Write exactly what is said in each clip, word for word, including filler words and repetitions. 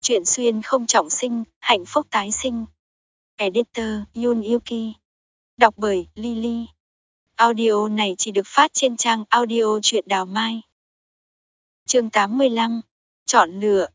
Chuyện xuyên không trọng sinh, hạnh phúc tái sinh. Editor Yun Yuki. Đọc bởi Lily. Audio này chỉ được phát trên trang audio truyện Đào Mai. Chương tám mươi lăm. Chọn lựa.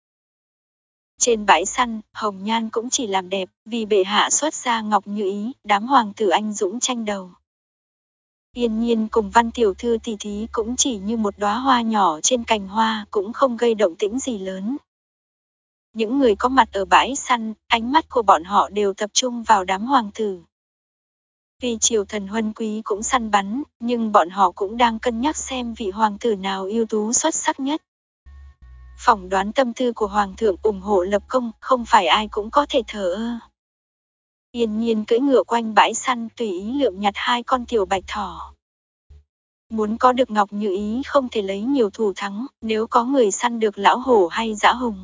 Trên bãi săn, Hồng Nhan cũng chỉ làm đẹp, vì bệ hạ xuất gia ngọc như ý, đám hoàng tử anh dũng tranh đầu. Yên Nhiên cùng Văn tiểu thư tỷ thí cũng chỉ như một đóa hoa nhỏ trên cành hoa, cũng không gây động tĩnh gì lớn. Những người có mặt ở bãi săn, ánh mắt của bọn họ đều tập trung vào đám hoàng tử. Vì triều thần huân quý cũng săn bắn, nhưng bọn họ cũng đang cân nhắc xem vị hoàng tử nào ưu tú xuất sắc nhất. Phỏng đoán tâm tư của hoàng thượng ủng hộ lập công, không phải ai cũng có thể thờ ơ. Yên Nhiên cưỡi ngựa quanh bãi săn tùy ý lượm nhặt hai con tiểu bạch thỏ. Muốn có được ngọc như ý không thể lấy nhiều thủ thắng, nếu có người săn được lão hổ hay dã hùng.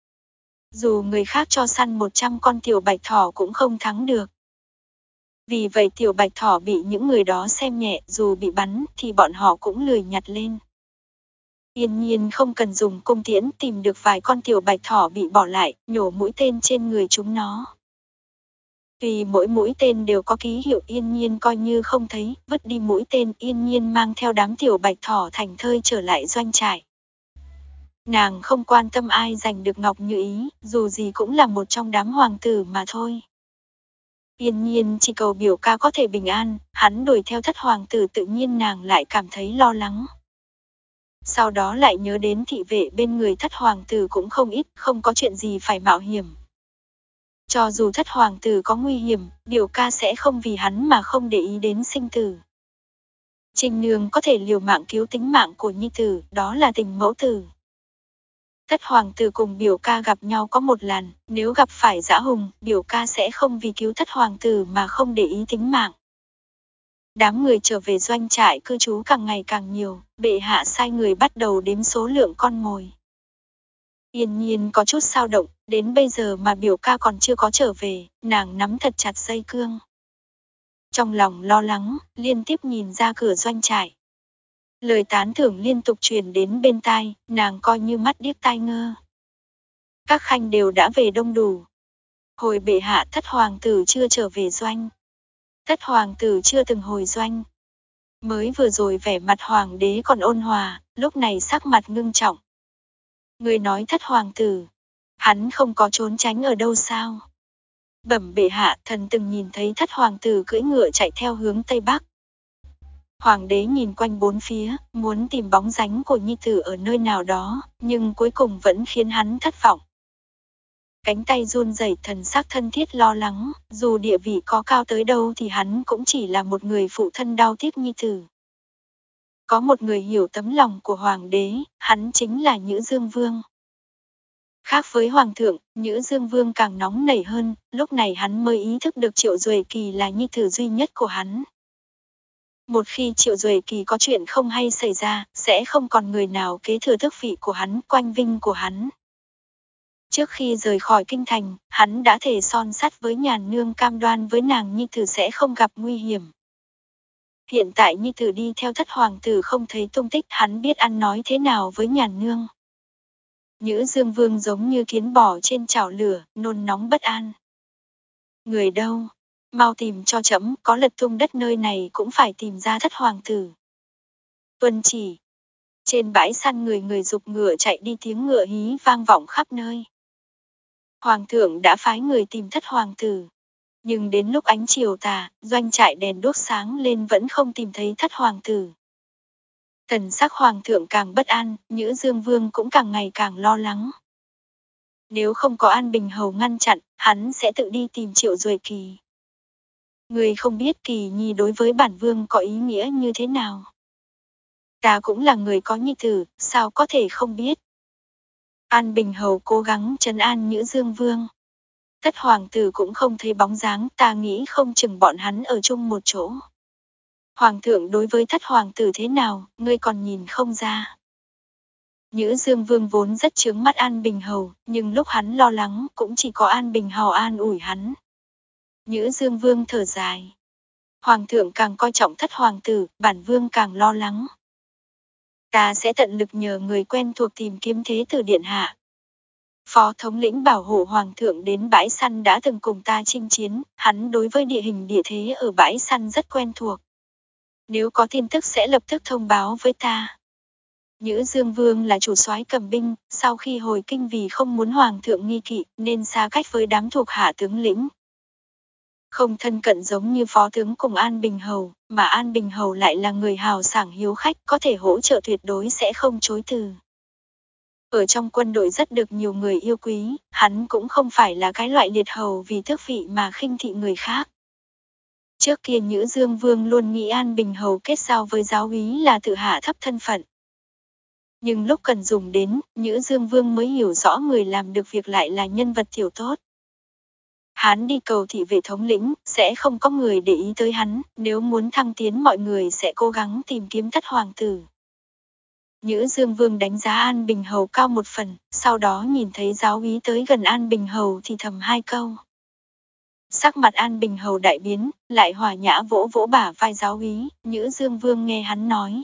Dù người khác cho săn một trăm con tiểu bạch thỏ cũng không thắng được. Vì vậy tiểu bạch thỏ bị những người đó xem nhẹ, dù bị bắn thì bọn họ cũng lười nhặt lên. Yên Nhiên không cần dùng cung tiễn, tìm được vài con tiểu bạch thỏ bị bỏ lại, nhổ mũi tên trên người chúng nó. Vì mỗi mũi tên đều có ký hiệu, Yên Nhiên coi như không thấy, vứt đi mũi tên, Yên Nhiên mang theo đám tiểu bạch thỏ thành thơi trở lại doanh trại. Nàng không quan tâm ai giành được ngọc như ý, dù gì cũng là một trong đám hoàng tử mà thôi. Yên Nhiên chỉ cầu biểu ca có thể bình an, hắn đuổi theo thất hoàng tử tự nhiên nàng lại cảm thấy lo lắng. Sau đó lại nhớ đến thị vệ bên người thất hoàng tử cũng không ít, không có chuyện gì phải mạo hiểm. Cho dù thất hoàng tử có nguy hiểm, biểu ca sẽ không vì hắn mà không để ý đến sinh tử. Trinh Nương có thể liều mạng cứu tính mạng của nhi tử, đó là tình mẫu tử. Thất hoàng tử cùng biểu ca gặp nhau có một lần, nếu gặp phải dã hùng, biểu ca sẽ không vì cứu thất hoàng tử mà không để ý tính mạng. Đám người trở về doanh trại cư trú càng ngày càng nhiều, bệ hạ sai người bắt đầu đếm số lượng con mồi. Yên Nhiên có chút xao động, đến bây giờ mà biểu ca còn chưa có trở về, nàng nắm thật chặt dây cương. Trong lòng lo lắng, liên tiếp nhìn ra cửa doanh trại. Lời tán thưởng liên tục truyền đến bên tai, nàng coi như mắt điếc tai ngơ. Các khanh đều đã về đông đủ. Hồi bệ hạ, thất hoàng tử chưa trở về doanh. Thất hoàng tử chưa từng hồi doanh. Mới vừa rồi vẻ mặt hoàng đế còn ôn hòa, lúc này sắc mặt ngưng trọng. Người nói thất hoàng tử, hắn không có trốn tránh ở đâu sao? Bẩm bệ hạ, thần từng nhìn thấy thất hoàng tử cưỡi ngựa chạy theo hướng tây bắc. Hoàng đế nhìn quanh bốn phía, muốn tìm bóng dáng của nhi tử ở nơi nào đó, nhưng cuối cùng vẫn khiến hắn thất vọng. Cánh tay run rẩy, thần sắc thân thiết lo lắng, dù địa vị có cao tới đâu thì hắn cũng chỉ là một người phụ thân đau tiếc nhi tử. Có một người hiểu tấm lòng của hoàng đế, hắn chính là Nhữ Dương Vương. Khác với hoàng thượng, Nhữ Dương Vương càng nóng nảy hơn, lúc này hắn mới ý thức được Triệu Duệ Kỳ là nhi tử duy nhất của hắn. Một khi Triệu Duệ Kỳ có chuyện không hay xảy ra, sẽ không còn người nào kế thừa tước vị của hắn, quanh vinh của hắn. Trước khi rời khỏi kinh thành, hắn đã thề son sắt với Nhàn Nương cam đoan với nàng nhi tử sẽ không gặp nguy hiểm. Hiện tại nhi tử đi theo thất hoàng tử không thấy tung tích, hắn biết ăn nói thế nào với Nhàn Nương. Nhữ Dương Vương giống như kiến bò trên chảo lửa, nôn nóng bất an. Người đâu? Mau tìm cho trẫm, có lật tung đất nơi này cũng phải tìm ra thất hoàng tử. Tuân chỉ. Trên bãi săn người người giục ngựa chạy đi, tiếng ngựa hí vang vọng khắp nơi. Hoàng thượng đã phái người tìm thất hoàng tử. Nhưng đến lúc ánh chiều tà, doanh trại đèn đuốc sáng lên vẫn không tìm thấy thất hoàng tử. Thần sắc hoàng thượng càng bất an, Nhữ Dương Vương cũng càng ngày càng lo lắng. Nếu không có An Bình Hầu ngăn chặn, hắn sẽ tự đi tìm Triệu Duệ Kỳ. Người không biết Kỳ nhi đối với bản vương có ý nghĩa như thế nào. Ta cũng là người có nhi tử, sao có thể không biết. An Bình Hầu cố gắng trấn an Nhữ Dương Vương. Thất hoàng tử cũng không thấy bóng dáng, ta nghĩ không chừng bọn hắn ở chung một chỗ. Hoàng thượng đối với thất hoàng tử thế nào, ngươi còn nhìn không ra. Nhữ Dương Vương vốn rất chướng mắt An Bình Hầu, nhưng lúc hắn lo lắng cũng chỉ có An Bình Hầu an ủi hắn. Nhữ Dương Vương thở dài. Hoàng thượng càng coi trọng thất hoàng tử, bản vương càng lo lắng. Ta sẽ tận lực nhờ người quen thuộc tìm kiếm thế tử điện hạ. Phó thống lĩnh bảo hộ hoàng thượng đến bãi săn đã từng cùng ta chinh chiến, hắn đối với địa hình địa thế ở bãi săn rất quen thuộc. Nếu có tin tức sẽ lập tức thông báo với ta. Nhữ Dương Vương là chủ soái cầm binh, sau khi hồi kinh vì không muốn hoàng thượng nghi kỵ nên xa cách với đám thuộc hạ tướng lĩnh. Không thân cận giống như phó tướng cùng An Bình Hầu, mà An Bình Hầu lại là người hào sảng hiếu khách, có thể hỗ trợ tuyệt đối sẽ không chối từ. Ở trong quân đội rất được nhiều người yêu quý, hắn cũng không phải là cái loại liệt hầu vì tước vị mà khinh thị người khác. Trước kia Nhữ Dương Vương luôn nghĩ An Bình Hầu kết giao với giáo úy là tự hạ thấp thân phận. Nhưng lúc cần dùng đến, Nhữ Dương Vương mới hiểu rõ người làm được việc lại là nhân vật tiểu tốt. Hắn đi cầu thị vệ thống lĩnh, sẽ không có người để ý tới hắn, nếu muốn thăng tiến mọi người sẽ cố gắng tìm kiếm thất hoàng tử. Nhữ Dương Vương đánh giá An Bình Hầu cao một phần, sau đó nhìn thấy giáo úy tới gần An Bình Hầu thì thầm hai câu. Sắc mặt An Bình Hầu đại biến, lại hòa nhã vỗ vỗ bả vai giáo úy, Nhữ Dương Vương nghe hắn nói.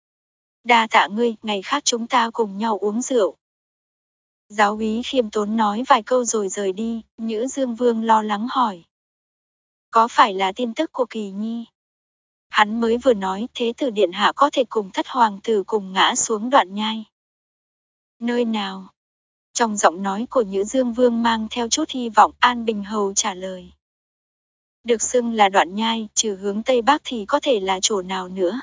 Đa tạ ngươi, ngày khác chúng ta cùng nhau uống rượu. Giáo úy khiêm tốn nói vài câu rồi rời đi, Nhữ Dương Vương lo lắng hỏi. Có phải là tin tức của Kỳ Nhi? Hắn mới vừa nói thế tử điện hạ có thể cùng thất hoàng tử cùng ngã xuống đoạn nhai. Nơi nào? Trong giọng nói của Nhữ Dương Vương mang theo chút hy vọng, An Bình Hầu trả lời. Được xưng là đoạn nhai, trừ hướng Tây Bắc thì có thể là chỗ nào nữa.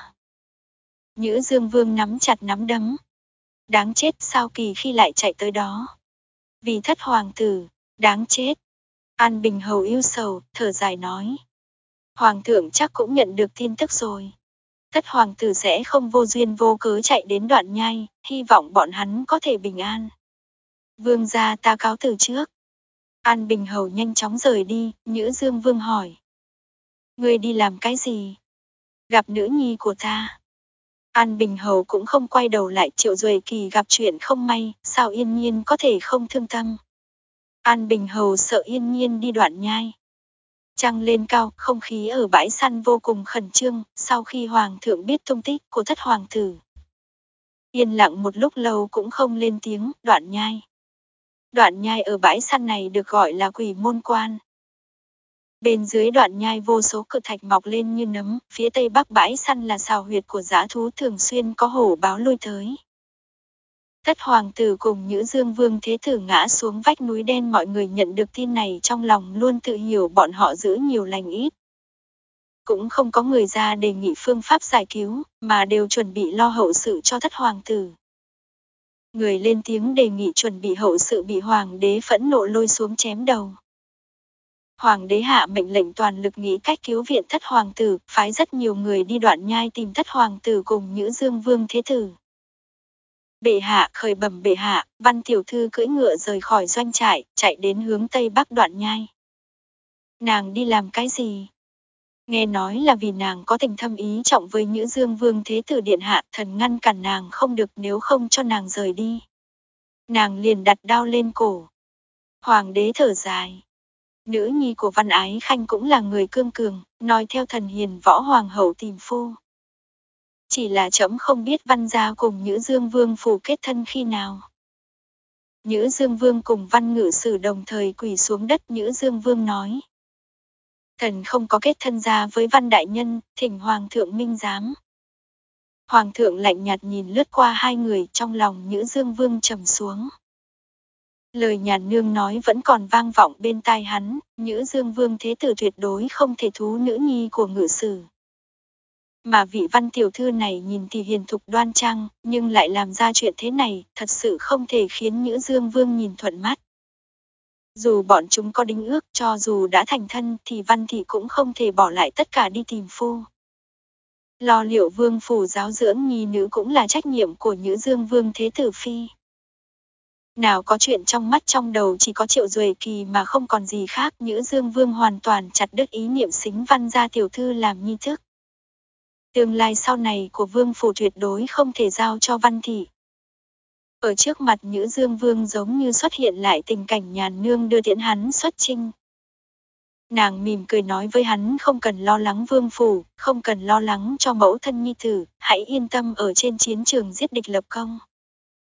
Nhữ Dương Vương nắm chặt nắm đấm. Đáng chết, sao Kỳ khi lại chạy tới đó? Vì thất hoàng tử, đáng chết. An Bình Hầu yêu sầu, thở dài nói. Hoàng thượng chắc cũng nhận được tin tức rồi. Thất hoàng tử sẽ không vô duyên vô cớ chạy đến đoạn nhai, hy vọng bọn hắn có thể bình an. Vương gia ta cáo từ trước. An Bình Hầu nhanh chóng rời đi, Nhữ Dương Vương hỏi. Ngươi đi làm cái gì? Gặp nữ nhi của ta. An Bình Hầu cũng không quay đầu lại, Triệu Duệ Kỳ gặp chuyện không may, sao Yên Nhiên có thể không thương tâm. An Bình Hầu sợ Yên Nhiên đi đoạn nhai. Trăng lên cao, không khí ở bãi săn vô cùng khẩn trương, sau khi hoàng thượng biết tung tích của thất hoàng tử. Yên lặng một lúc lâu cũng không lên tiếng, đoạn nhai. Đoạn nhai ở bãi săn này được gọi là Quỷ Môn Quan. Bên dưới đoạn nhai vô số cự thạch mọc lên như nấm, phía tây bắc bãi săn là sào huyệt của dã thú, thường xuyên có hổ báo lui tới. Thất hoàng tử cùng Nhữ Dương Vương thế tử ngã xuống vách núi đen, mọi người nhận được tin này trong lòng luôn tự hiểu bọn họ giữ nhiều lành ít. Cũng không có người ra đề nghị phương pháp giải cứu, mà đều chuẩn bị lo hậu sự cho thất hoàng tử. Người lên tiếng đề nghị chuẩn bị hậu sự bị hoàng đế phẫn nộ lôi xuống chém đầu. Hoàng đế hạ mệnh lệnh toàn lực nghĩ cách cứu viện thất hoàng tử, phái rất nhiều người đi đoạn nhai tìm thất hoàng tử cùng Nhữ Dương Vương thế tử. Bệ hạ, khởi bẩm bệ hạ, Văn tiểu thư cưỡi ngựa rời khỏi doanh trại, chạy đến hướng tây bắc đoạn nhai. Nàng đi làm cái gì? Nghe nói là vì nàng có tình thâm ý trọng với Nhữ Dương Vương thế tử điện hạ, thần ngăn cản nàng không được, nếu không cho nàng rời đi. Nàng liền đặt đao lên cổ. Hoàng đế thở dài. Nữ nhi của Văn Ái Khanh cũng là người cương cường, nói theo thần hiền võ hoàng hậu tìm phu. Chỉ là trẫm không biết Văn gia cùng Nhữ Dương Vương phủ kết thân khi nào. Nhữ Dương Vương cùng Văn Ngự Sử đồng thời quỳ xuống đất. Nhữ Dương Vương nói. Thần không có kết thân gia với Văn đại nhân, thỉnh hoàng thượng minh giám. Hoàng thượng lạnh nhạt nhìn lướt qua hai người, trong lòng Nhữ Dương Vương trầm xuống. Lời nhà nương nói vẫn còn vang vọng bên tai hắn, Nhữ Dương Vương thế tử tuyệt đối không thể thú nữ nhi của Ngự Sử. Mà vị Văn tiểu thư này nhìn thì hiền thục đoan trang, nhưng lại làm ra chuyện thế này, thật sự không thể khiến Nhữ Dương Vương nhìn thuận mắt. Dù bọn chúng có đính ước, cho dù đã thành thân thì Văn thị cũng không thể bỏ lại tất cả đi tìm phu. Lo liệu vương phủ giáo dưỡng nhi nữ cũng là trách nhiệm của Nhữ Dương Vương thế tử phi. Nào có chuyện trong mắt trong đầu chỉ có Triệu Duệ Kỳ mà không còn gì khác. Nhữ Dương Vương hoàn toàn chặt đứt ý niệm xính Văn gia tiểu thư làm nhi thức. Tương lai sau này của vương phủ tuyệt đối không thể giao cho Văn thị. Ở trước mặt Nhữ Dương Vương giống như xuất hiện lại tình cảnh nhàn nương đưa tiễn hắn xuất chinh. Nàng mỉm cười nói với hắn không cần lo lắng vương phủ, không cần lo lắng cho mẫu thân nhi tử, hãy yên tâm ở trên chiến trường giết địch lập công.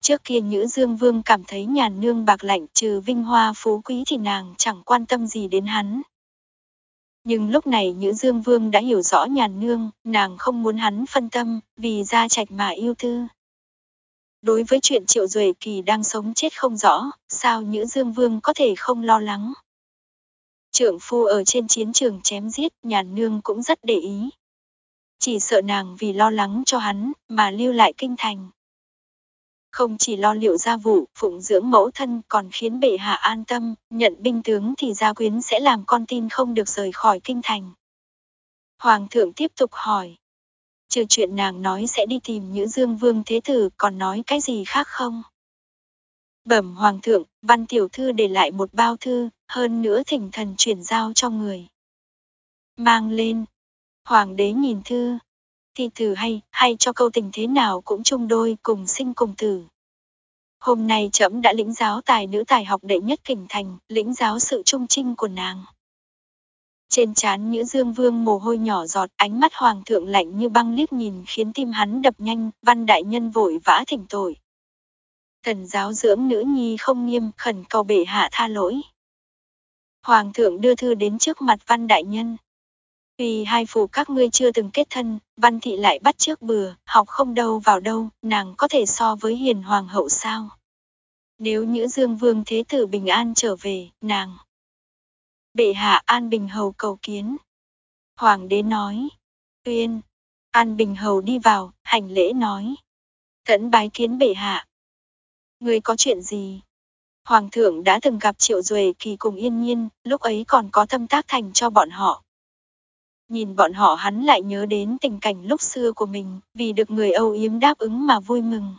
Trước kia Nhữ Dương Vương cảm thấy nhàn nương bạc lãnh trừ vinh hoa phú quý thì nàng chẳng quan tâm gì đến hắn. Nhưng lúc này Nhữ Dương Vương đã hiểu rõ nhàn nương, nàng không muốn hắn phân tâm, vì gia trạch mà yêu tư. Đối với chuyện Triệu Duệ Kỳ đang sống chết không rõ, sao Nhữ Dương Vương có thể không lo lắng. Trượng phu ở trên chiến trường chém giết, nhàn nương cũng rất để ý. Chỉ sợ nàng vì lo lắng cho hắn, mà lưu lại kinh thành. Không chỉ lo liệu gia vụ, phụng dưỡng mẫu thân còn khiến bệ hạ an tâm, nhận binh tướng thì gia quyến sẽ làm con tin không được rời khỏi kinh thành. Hoàng thượng tiếp tục hỏi. Trừ chuyện nàng nói sẽ đi tìm Nhữ Dương Vương Thế Tử còn nói cái gì khác không? Bẩm Hoàng thượng, Văn tiểu thư để lại một bao thư, hơn nữa thỉnh thần chuyển giao cho người. Mang lên. Hoàng đế nhìn thư. Thì thử hay, hay cho câu tình thế nào cũng chung đôi cùng sinh cùng tử. Hôm nay trẫm đã lĩnh giáo tài nữ tài học đệ nhất kinh thành, lĩnh giáo sự trung trinh của nàng. Trên trán Nhữ Dương Vương mồ hôi nhỏ giọt, ánh mắt hoàng thượng lạnh như băng liếc nhìn khiến tim hắn đập nhanh, Văn đại nhân vội vã thỉnh tội. Thần giáo dưỡng nữ nhi không nghiêm, khẩn cầu bệ hạ tha lỗi. Hoàng thượng đưa thư đến trước mặt Văn đại nhân. Vì hai phụ các ngươi chưa từng kết thân, Văn thị lại bắt chước bừa, học không đâu vào đâu, nàng có thể so với hiền hoàng hậu sao? Nếu Nhữ Dương Vương Thế Tử bình an trở về, nàng. Bệ hạ An Bình Hầu cầu kiến. Hoàng đế nói. Tuyên. An Bình Hầu đi vào, hành lễ nói. Thẫn bái kiến bệ hạ. Ngươi có chuyện gì? Hoàng thượng đã từng gặp Triệu Duệ Kỳ cùng Yên Nhiên, lúc ấy còn có tâm tác thành cho bọn họ. Nhìn bọn họ hắn lại nhớ đến tình cảnh lúc xưa của mình, vì được người âu yếm đáp ứng mà vui mừng.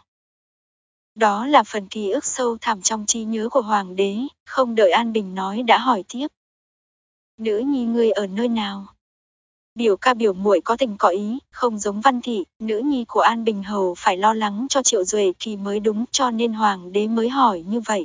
Đó là phần ký ức sâu thẳm trong trí nhớ của Hoàng đế, không đợi An Bình nói đã hỏi tiếp. Nữ nhi ngươi ở nơi nào? Biểu ca biểu muội có tình có ý, không giống Văn thị, nữ nhi của An Bình Hầu phải lo lắng cho Triệu Duệ Kỳ mới đúng, cho nên Hoàng đế mới hỏi như vậy.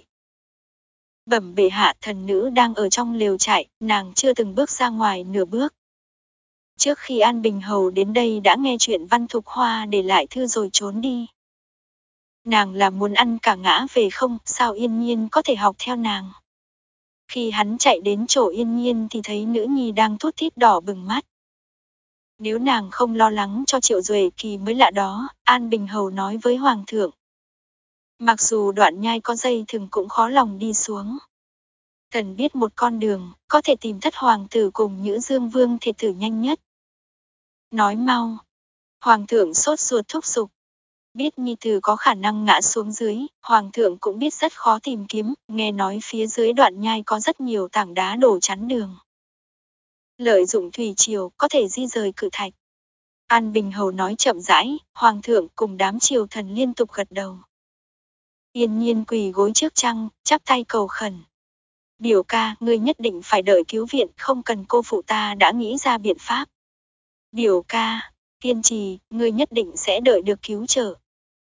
Bẩm bệ hạ, thần nữ đang ở trong lều trại, nàng chưa từng bước ra ngoài nửa bước. Trước khi An Bình Hầu đến đây đã nghe chuyện Văn Thục Hoa để lại thư rồi trốn đi. Nàng là muốn ăn cả ngã về không, sao Yên Nhiên có thể học theo nàng. Khi hắn chạy đến chỗ Yên Nhiên thì thấy nữ nhi đang thút thít đỏ bừng mắt. Nếu nàng không lo lắng cho Triệu Duệ Kỳ mới lạ đó, An Bình Hầu nói với Hoàng thượng. Mặc dù đoạn nhai có dây thừng cũng khó lòng đi xuống. Thần biết một con đường, có thể tìm thất hoàng tử cùng Nhữ Dương Vương Thế Tử nhanh nhất. Nói mau. Hoàng thượng sốt ruột thúc giục. Biết nhi tử có khả năng ngã xuống dưới, Hoàng thượng cũng biết rất khó tìm kiếm, nghe nói phía dưới đoạn nhai có rất nhiều tảng đá đổ chắn đường. Lợi dụng thủy triều có thể di rời cự thạch. An Bình Hầu nói chậm rãi, Hoàng thượng cùng đám triều thần liên tục gật đầu. Yên Nhiên quỳ gối trước trăng, chắp tay cầu khẩn. Biểu ca, ngươi nhất định phải đợi cứu viện, không cần cô phụ ta đã nghĩ ra biện pháp. Biểu ca, kiên trì, ngươi nhất định sẽ đợi được cứu trợ.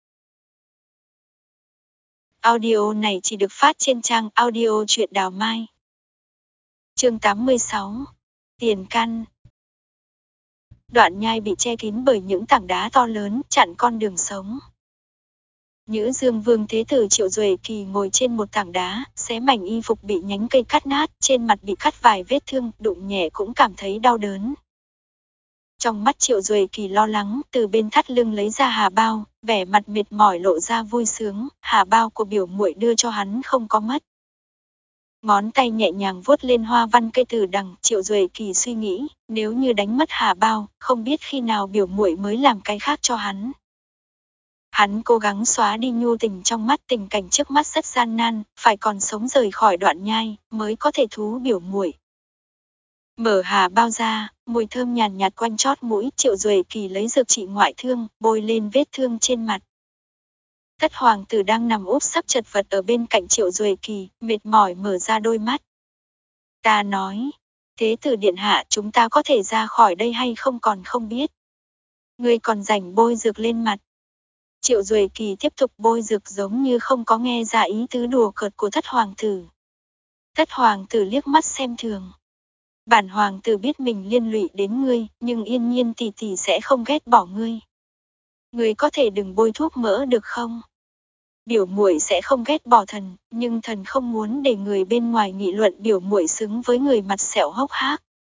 Audio này chỉ được phát trên trang audio truyện Đào Mai. Chương tám mươi sáu. Tiền căn. Đoạn nhai bị che kín bởi những tảng đá to lớn, chặn con đường sống. Nhữ Dương Vương Thế Tử Triệu Duệ Kỳ ngồi trên một tảng đá, xé mảnh y phục bị nhánh cây cắt nát, trên mặt bị cắt vài vết thương, đụng nhẹ cũng cảm thấy đau đớn. Trong mắt Triệu Duệ Kỳ lo lắng, từ bên thắt lưng lấy ra hà bao, vẻ mặt mệt mỏi lộ ra vui sướng, hà bao của biểu muội đưa cho hắn không có mất. Ngón tay nhẹ nhàng vuốt lên hoa văn cây từ đằng, Triệu Duệ Kỳ suy nghĩ, nếu như đánh mất hà bao, không biết khi nào biểu muội mới làm cái khác cho hắn. Hắn cố gắng xóa đi nhu tình trong mắt, tình cảnh trước mắt rất gian nan, phải còn sống rời khỏi đoạn nhai, mới có thể thú biểu muội. Mở hà bao ra, mùi thơm nhàn nhạt quanh chót mũi, Triệu Duệ Kỳ lấy dược trị ngoại thương, bôi lên vết thương trên mặt. Thất hoàng tử đang nằm úp sấp chật vật ở bên cạnh Triệu Duệ Kỳ, mệt mỏi mở ra đôi mắt. Ta nói, thế tử điện hạ, chúng ta có thể ra khỏi đây hay không còn không biết. Ngươi còn rảnh bôi dược lên mặt. Triệu Duệ Kỳ tiếp tục bôi dược giống như không có nghe ra ý tứ đùa cợt của thất hoàng tử. Thất hoàng tử liếc mắt xem thường. Bản hoàng tử biết mình liên lụy đến ngươi, nhưng Yên Nhiên tỷ tỷ sẽ không ghét bỏ ngươi. Ngươi có thể đừng bôi thuốc mỡ được không? Biểu muội sẽ không ghét bỏ thần, nhưng thần không muốn để người bên ngoài nghị luận biểu muội xứng với người mặt sẹo hốc hác.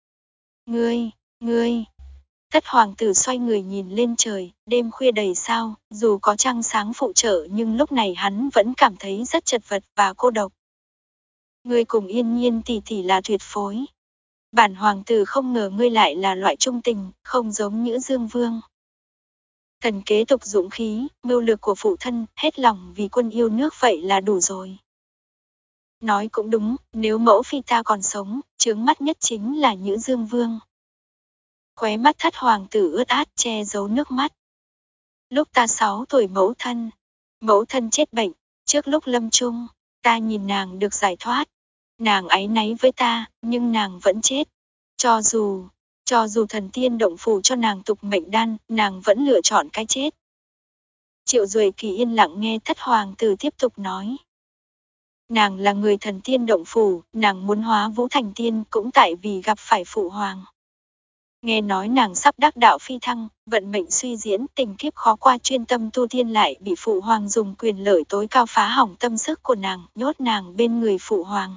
Ngươi, ngươi. Thất hoàng tử xoay người nhìn lên trời, đêm khuya đầy sao, dù có trăng sáng phụ trợ nhưng lúc này hắn vẫn cảm thấy rất chật vật và cô độc. Ngươi cùng Yên Nhiên tỷ tỷ là tuyệt phối. Bản hoàng tử không ngờ ngươi lại là loại trung tình, không giống Nhữ Dương Vương. Thần kế tục dũng khí, mưu lược của phụ thân, hết lòng vì quân yêu nước vậy là đủ rồi. Nói cũng đúng, nếu mẫu phi ta còn sống, chướng mắt nhất chính là Nhữ Dương Vương. Khóe mắt thất hoàng tử ướt át che giấu nước mắt. Lúc ta sáu tuổi mẫu thân, mẫu thân chết bệnh, trước lúc lâm chung, ta nhìn nàng được giải thoát. Nàng áy náy với ta, nhưng nàng vẫn chết. Cho dù, cho dù thần tiên động phù cho nàng tục mệnh đan, nàng vẫn lựa chọn cái chết. Triệu Duệ Kỳ yên lặng nghe thất hoàng tử tiếp tục nói. Nàng là người thần tiên động phù, nàng muốn hóa vũ thành tiên cũng tại vì gặp phải phụ hoàng. Nghe nói nàng sắp đắc đạo phi thăng, vận mệnh suy diễn, tình kiếp khó qua, chuyên tâm tu tiên lại bị phụ hoàng dùng quyền lợi tối cao phá hỏng tâm sức của nàng, nhốt nàng bên người phụ hoàng.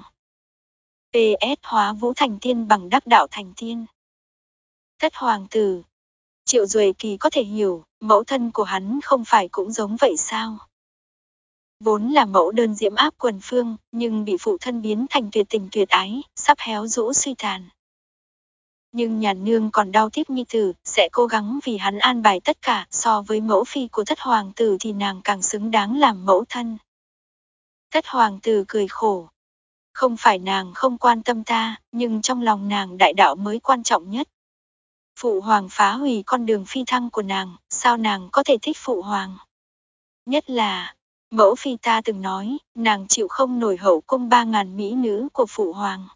pê ét hóa vũ thành tiên bằng đắc đạo thành tiên. Thất hoàng tử. Triệu Duệ Kỳ có thể hiểu, mẫu thân của hắn không phải cũng giống vậy sao? Vốn là mẫu đơn diễm áp quần phương, nhưng bị phụ thân biến thành tuyệt tình tuyệt ái, sắp héo rũ suy tàn. Nhưng nhà nương còn đau tiếc nhi tử, sẽ cố gắng vì hắn an bài tất cả, so với mẫu phi của thất hoàng tử thì nàng càng xứng đáng làm mẫu thân. Thất hoàng tử cười khổ. Không phải nàng không quan tâm ta, nhưng trong lòng nàng đại đạo mới quan trọng nhất. Phụ hoàng phá hủy con đường phi thăng của nàng, sao nàng có thể thích phụ hoàng? Nhất là, mẫu phi ta từng nói, nàng chịu không nổi hậu cung ba ngàn mỹ nữ của phụ hoàng.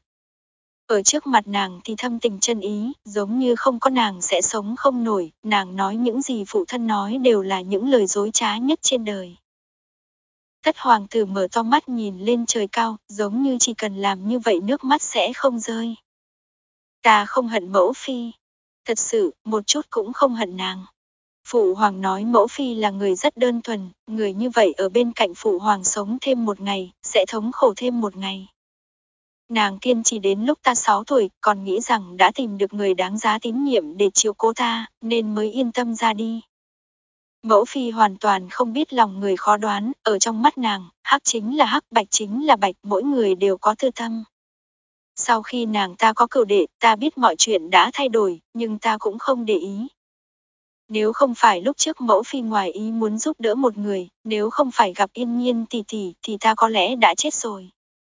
Ở trước mặt nàng thì thâm tình chân ý, giống như không có nàng sẽ sống không nổi, nàng nói những gì phụ thân nói đều là những lời dối trá nhất trên đời. Thất hoàng tử mở to mắt nhìn lên trời cao, giống như chỉ cần làm như vậy nước mắt sẽ không rơi. Ta không hận mẫu phi. Thật sự, một chút cũng không hận nàng. Phụ hoàng nói mẫu phi là người rất đơn thuần, người như vậy ở bên cạnh phụ hoàng sống thêm một ngày, sẽ thống khổ thêm một ngày. Nàng kiên trì đến lúc ta sáu tuổi, còn nghĩ rằng đã tìm được người đáng giá tín nhiệm để chiếu cố ta, nên mới yên tâm ra đi. Mẫu phi hoàn toàn không biết lòng người khó đoán, ở trong mắt nàng, hắc chính là hắc, bạch chính là bạch, mỗi người đều có tư tâm. Sau khi nàng ta có cửu đệ, ta biết mọi chuyện đã thay đổi, nhưng ta cũng không để ý. Nếu không phải lúc trước mẫu phi ngoài ý muốn giúp đỡ một người, nếu không phải gặp Yên Nhiên tỷ tỷ thì ta có lẽ đã chết rồi.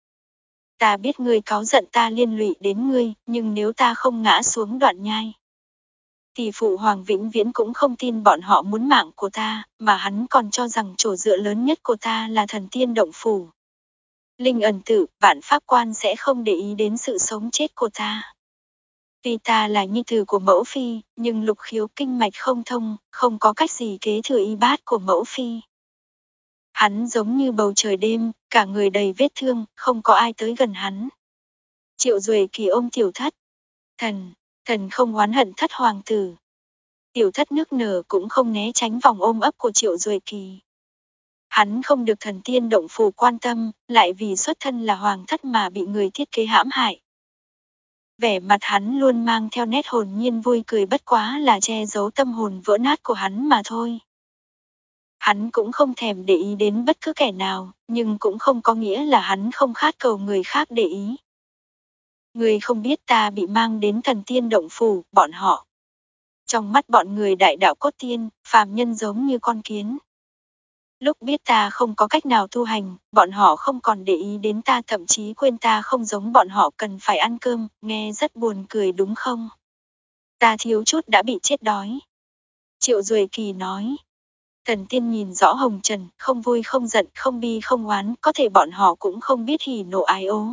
Ta biết ngươi cáu giận ta liên lụy đến ngươi, nhưng nếu ta không ngã xuống đoạn nhai, thì phụ hoàng vĩnh viễn cũng không tin bọn họ muốn mạng của ta, mà hắn còn cho rằng chỗ dựa lớn nhất của ta là thần tiên động phủ. Linh ẩn tử, vạn pháp quan sẽ không để ý đến sự sống chết của ta. Tuy ta là nhi tử của mẫu phi, nhưng lục khiếu kinh mạch không thông, không có cách gì kế thừa y bát của mẫu phi. Hắn giống như bầu trời đêm, cả người đầy vết thương, không có ai tới gần hắn. Triệu Duệ Kỳ ôm tiểu thất. Thần, thần không oán hận thất hoàng tử. Tiểu thất nước nở cũng không né tránh vòng ôm ấp của Triệu Duệ Kỳ. Hắn không được thần tiên động phủ quan tâm, lại vì xuất thân là hoàng thất mà bị người thiết kế hãm hại. Vẻ mặt hắn luôn mang theo nét hồn nhiên vui cười, bất quá là che giấu tâm hồn vỡ nát của hắn mà thôi. Hắn cũng không thèm để ý đến bất cứ kẻ nào, nhưng cũng không có nghĩa là hắn không khát cầu người khác để ý. Người không biết ta bị mang đến thần tiên động phủ, bọn họ. Trong mắt bọn người đại đạo cốt tiên, phàm nhân giống như con kiến. Lúc biết ta không có cách nào tu hành, bọn họ không còn để ý đến ta, thậm chí quên ta không giống bọn họ cần phải ăn cơm, nghe rất buồn cười đúng không? Ta thiếu chút đã bị chết đói. Triệu Duệ Kỳ nói. Thần tiên nhìn rõ hồng trần, không vui không giận, không bi không oán, có thể bọn họ cũng không biết hỉ nộ ái ố.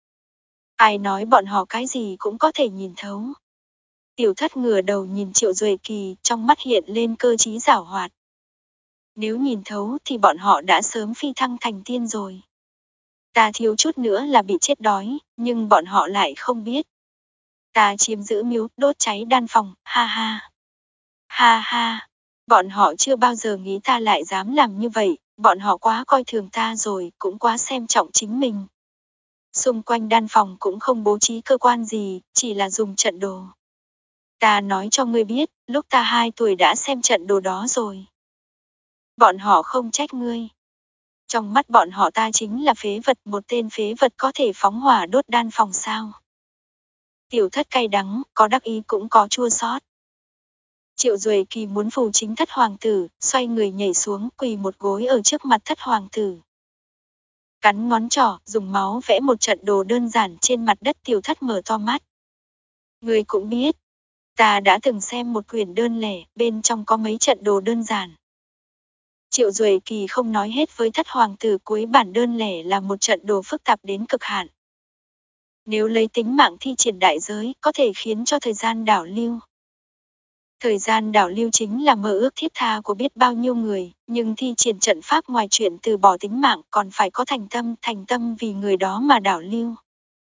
Ai nói bọn họ cái gì cũng có thể nhìn thấu. Tiểu thất ngửa đầu nhìn Triệu Duệ Kỳ, trong mắt hiện lên cơ trí giảo hoạt. Nếu nhìn thấu thì bọn họ đã sớm phi thăng thành tiên rồi. Ta thiếu chút nữa là bị chết đói, nhưng bọn họ lại không biết. Ta chiếm giữ miếu, đốt cháy đan phòng, ha ha. Ha ha. Bọn họ chưa bao giờ nghĩ ta lại dám làm như vậy, bọn họ quá coi thường ta rồi, cũng quá xem trọng chính mình. Xung quanh đan phòng cũng không bố trí cơ quan gì, chỉ là dùng trận đồ. Ta nói cho ngươi biết, lúc ta hai tuổi đã xem trận đồ đó rồi. Bọn họ không trách ngươi. Trong mắt bọn họ ta chính là phế vật, một tên phế vật có thể phóng hỏa đốt đan phòng sao. Tiểu thất cay đắng, có đắc ý cũng có chua xót. Triệu Duệ Kỳ muốn phù chính thất hoàng tử, xoay người nhảy xuống quỳ một gối ở trước mặt thất hoàng tử. Cắn ngón trỏ, dùng máu vẽ một trận đồ đơn giản trên mặt đất. Tiểu thất mở to mắt. Ngươi cũng biết, ta đã từng xem một quyển đơn lẻ, bên trong có mấy trận đồ đơn giản. Triệu Duệ Kỳ không nói hết với thất hoàng tử, cuối bản đơn lẻ là một trận đồ phức tạp đến cực hạn. Nếu lấy tính mạng thi triển đại giới, có thể khiến cho thời gian đảo lưu. Thời gian đảo lưu chính là mơ ước thiết tha của biết bao nhiêu người, nhưng thi triển trận pháp ngoài chuyện từ bỏ tính mạng còn phải có thành tâm, thành tâm vì người đó mà đảo lưu.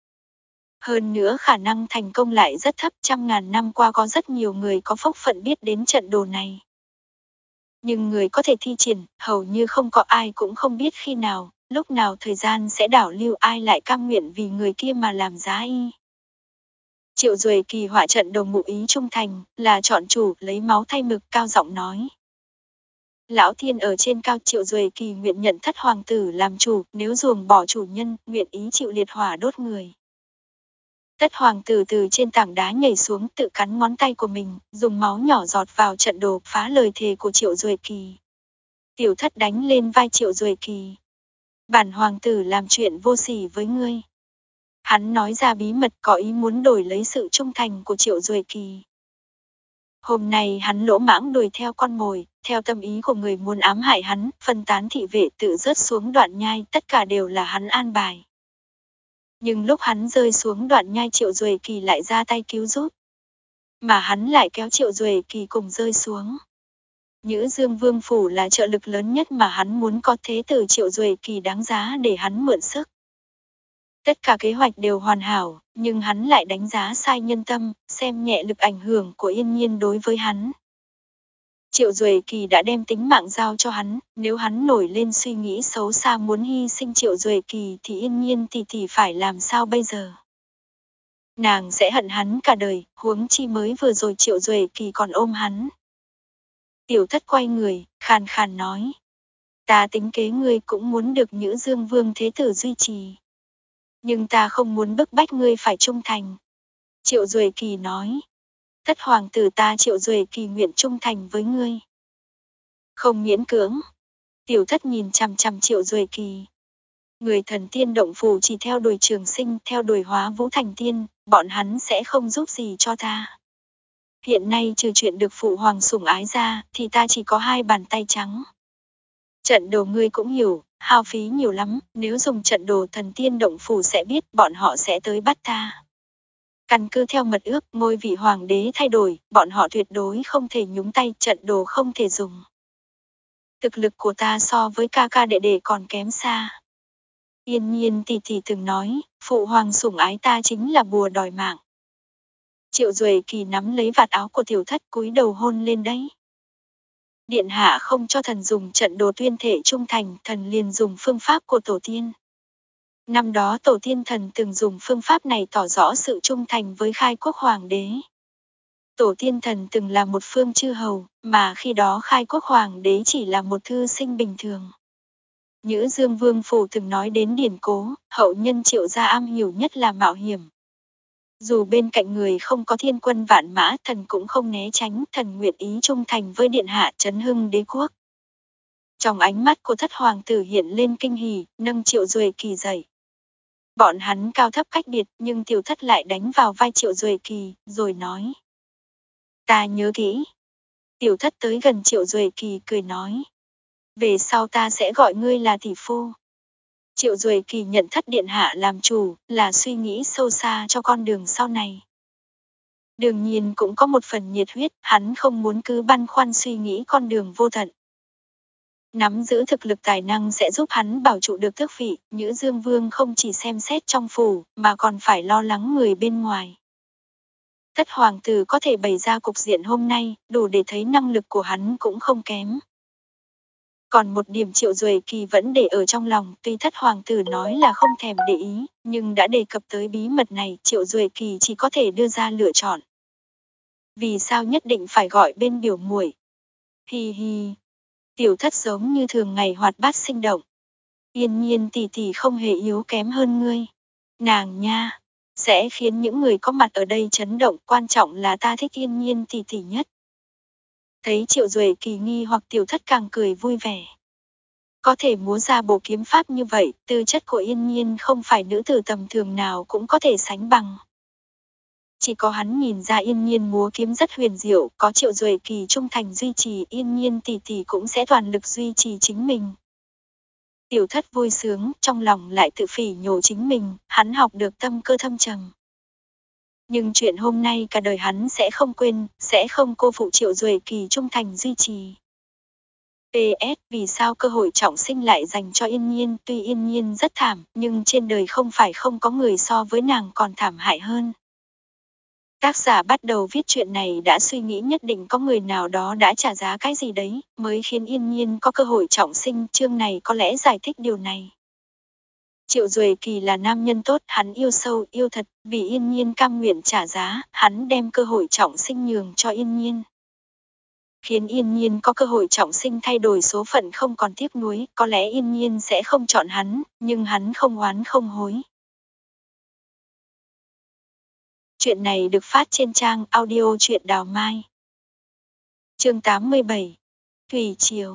Hơn nữa khả năng thành công lại rất thấp, trăm ngàn năm qua có rất nhiều người có phúc phận biết đến trận đồ này. Nhưng người có thể thi triển, hầu như không có ai, cũng không biết khi nào, lúc nào thời gian sẽ đảo lưu, ai lại cam nguyện vì người kia mà làm giá y. Triệu Duệ Kỳ họa trận đồ ngụ ý trung thành, là chọn chủ, lấy máu thay mực, cao giọng nói. Lão thiên ở trên cao, Triệu Duệ Kỳ nguyện nhận thất hoàng tử làm chủ, nếu ruồng bỏ chủ nhân, nguyện ý chịu liệt hỏa đốt người. Thất hoàng tử từ trên tảng đá nhảy xuống, tự cắn ngón tay của mình, dùng máu nhỏ giọt vào trận đồ, phá lời thề của Triệu Duệ Kỳ. Tiểu thất đánh lên vai Triệu Duệ Kỳ. Bản hoàng tử làm chuyện vô sỉ với ngươi. Hắn nói ra bí mật, có ý muốn đổi lấy sự trung thành của Triệu Duệ Kỳ. Hôm nay hắn lỗ mãng đuổi theo con mồi, theo tâm ý của người muốn ám hại hắn, phân tán thị vệ, tự rớt xuống đoạn nhai, tất cả đều là hắn an bài. Nhưng lúc hắn rơi xuống đoạn nhai, Triệu Duệ Kỳ lại ra tay cứu giúp. Mà hắn lại kéo Triệu Duệ Kỳ cùng rơi xuống. Nhữ Dương Vương Phủ là trợ lực lớn nhất mà hắn muốn có, thế từ Triệu Duệ Kỳ đáng giá để hắn mượn sức. Tất cả kế hoạch đều hoàn hảo, nhưng hắn lại đánh giá sai nhân tâm, xem nhẹ lực ảnh hưởng của Yên Nhiên đối với hắn. Triệu Duệ Kỳ đã đem tính mạng giao cho hắn, nếu hắn nổi lên suy nghĩ xấu xa muốn hy sinh Triệu Duệ Kỳ thì Yên Nhiên tỷ tỷ phải làm sao bây giờ? Nàng sẽ hận hắn cả đời, huống chi mới vừa rồi Triệu Duệ Kỳ còn ôm hắn. Tiểu thất quay người, khàn khàn nói. Ta tính kế ngươi cũng muốn được Nhữ Dương Vương Thế Tử duy trì. Nhưng ta không muốn bức bách ngươi phải trung thành. Triệu Duệ Kỳ nói. Thất hoàng tử, ta Triệu Duệ Kỳ nguyện trung thành với ngươi. Không miễn cưỡng. Tiểu thất nhìn chằm chằm Triệu Duệ Kỳ. Người thần tiên động phủ chỉ theo đuổi Trường Sinh, theo đuổi Hóa Vũ thành tiên, bọn hắn sẽ không giúp gì cho ta. Hiện nay trừ chuyện được phụ hoàng sủng ái ra, thì ta chỉ có hai bàn tay trắng. Trận đồ ngươi cũng hiểu, hao phí nhiều lắm, nếu dùng trận đồ thần tiên động phủ sẽ biết, bọn họ sẽ tới bắt ta. Căn cứ theo mật ước, ngôi vị hoàng đế thay đổi, bọn họ tuyệt đối không thể nhúng tay, trận đồ không thể dùng. Thực lực của ta so với ca ca đệ đệ còn kém xa. Yên Nhiên tỷ tỷ từng nói, phụ hoàng sủng ái ta chính là bùa đòi mạng. Triệu Duệ Kỳ nắm lấy vạt áo của tiểu thất, cúi đầu hôn lên đấy. Điện hạ không cho thần dùng trận đồ tuyên thể trung thành, thần liền dùng phương pháp của tổ tiên. Năm đó tổ tiên thần từng dùng phương pháp này tỏ rõ sự trung thành với khai quốc hoàng đế. Tổ tiên thần từng là một phương chư hầu, mà khi đó khai quốc hoàng đế chỉ là một thư sinh bình thường. Nhữ Dương Vương Phủ từng nói đến điển cố, hậu nhân Triệu gia am hiểu nhất là mạo hiểm. Dù bên cạnh người không có thiên quân vạn mã, thần cũng không né tránh, thần nguyện ý trung thành với điện hạ, trấn hưng đế quốc. Trong ánh mắt của thất hoàng tử hiện lên kinh hỉ, nâng Triệu Duệ Kỳ dậy. Bọn hắn cao thấp cách biệt, nhưng tiểu thất lại đánh vào vai Triệu Duệ Kỳ, rồi nói. Ta nhớ kỹ. Tiểu thất tới gần Triệu Duệ Kỳ cười nói. Về sau ta sẽ gọi ngươi là tỷ phu. Triệu Duệ Kỳ nhận thất điện hạ làm chủ, là suy nghĩ sâu xa cho con đường sau này. Đương nhiên cũng có một phần nhiệt huyết, hắn không muốn cứ băn khoăn suy nghĩ con đường vô tận. Nắm giữ thực lực tài năng sẽ giúp hắn bảo trụ được tước vị, Nhữ Dương Vương không chỉ xem xét trong phủ, mà còn phải lo lắng người bên ngoài. Thất hoàng tử có thể bày ra cục diện hôm nay, đủ để thấy năng lực của hắn cũng không kém. Còn một điểm Triệu Duệ Kỳ vẫn để ở trong lòng, tuy thất hoàng tử nói là không thèm để ý, nhưng đã đề cập tới bí mật này, Triệu Duệ Kỳ chỉ có thể đưa ra lựa chọn. Vì sao nhất định phải gọi bên biểu muội? Hi hi. Tiểu thất giống như thường ngày hoạt bát sinh động. Yên Nhiên tỷ tỷ không hề yếu kém hơn ngươi. Nàng nha, sẽ khiến những người có mặt ở đây chấn động, quan trọng là ta thích Yên Nhiên tỷ tỷ nhất. Thấy Triệu Duệ Kỳ nghi hoặc tiểu thất càng cười vui vẻ. Có thể múa ra bộ kiếm pháp như vậy, tư chất của Yên Nhiên không phải nữ tử tầm thường nào cũng có thể sánh bằng. Chỉ có hắn nhìn ra Yên Nhiên múa kiếm rất huyền diệu, có Triệu Duệ Kỳ trung thành duy trì, Yên Nhiên tỷ tỷ cũng sẽ toàn lực duy trì chính mình. Tiểu thất vui sướng, trong lòng lại tự phỉ nhổ chính mình, hắn học được tâm cơ thâm trầm. Nhưng chuyện hôm nay cả đời hắn sẽ không quên, sẽ không cô phụ Triệu Duệ Kỳ trung thành duy trì. pê ét Vì sao cơ hội trọng sinh lại dành cho Yên Nhiên, tuy Yên Nhiên rất thảm, nhưng trên đời không phải không có người so với nàng còn thảm hại hơn. Tác giả bắt đầu viết chuyện này đã suy nghĩ nhất định có người nào đó đã trả giá cái gì đấy, mới khiến Yên Nhiên có cơ hội trọng sinh, chương này có lẽ giải thích điều này. Triệu Duệ Kỳ là nam nhân tốt, hắn yêu sâu, yêu thật, vì Yên Nhiên cam nguyện trả giá, hắn đem cơ hội trọng sinh nhường cho Yên Nhiên. Khiến Yên Nhiên có cơ hội trọng sinh thay đổi số phận không còn tiếc nuối, có lẽ Yên Nhiên sẽ không chọn hắn, nhưng hắn không oán không hối. Chuyện này được phát trên trang audio truyện Đào Mai. Chương tám mươi bảy. Thủy Triều.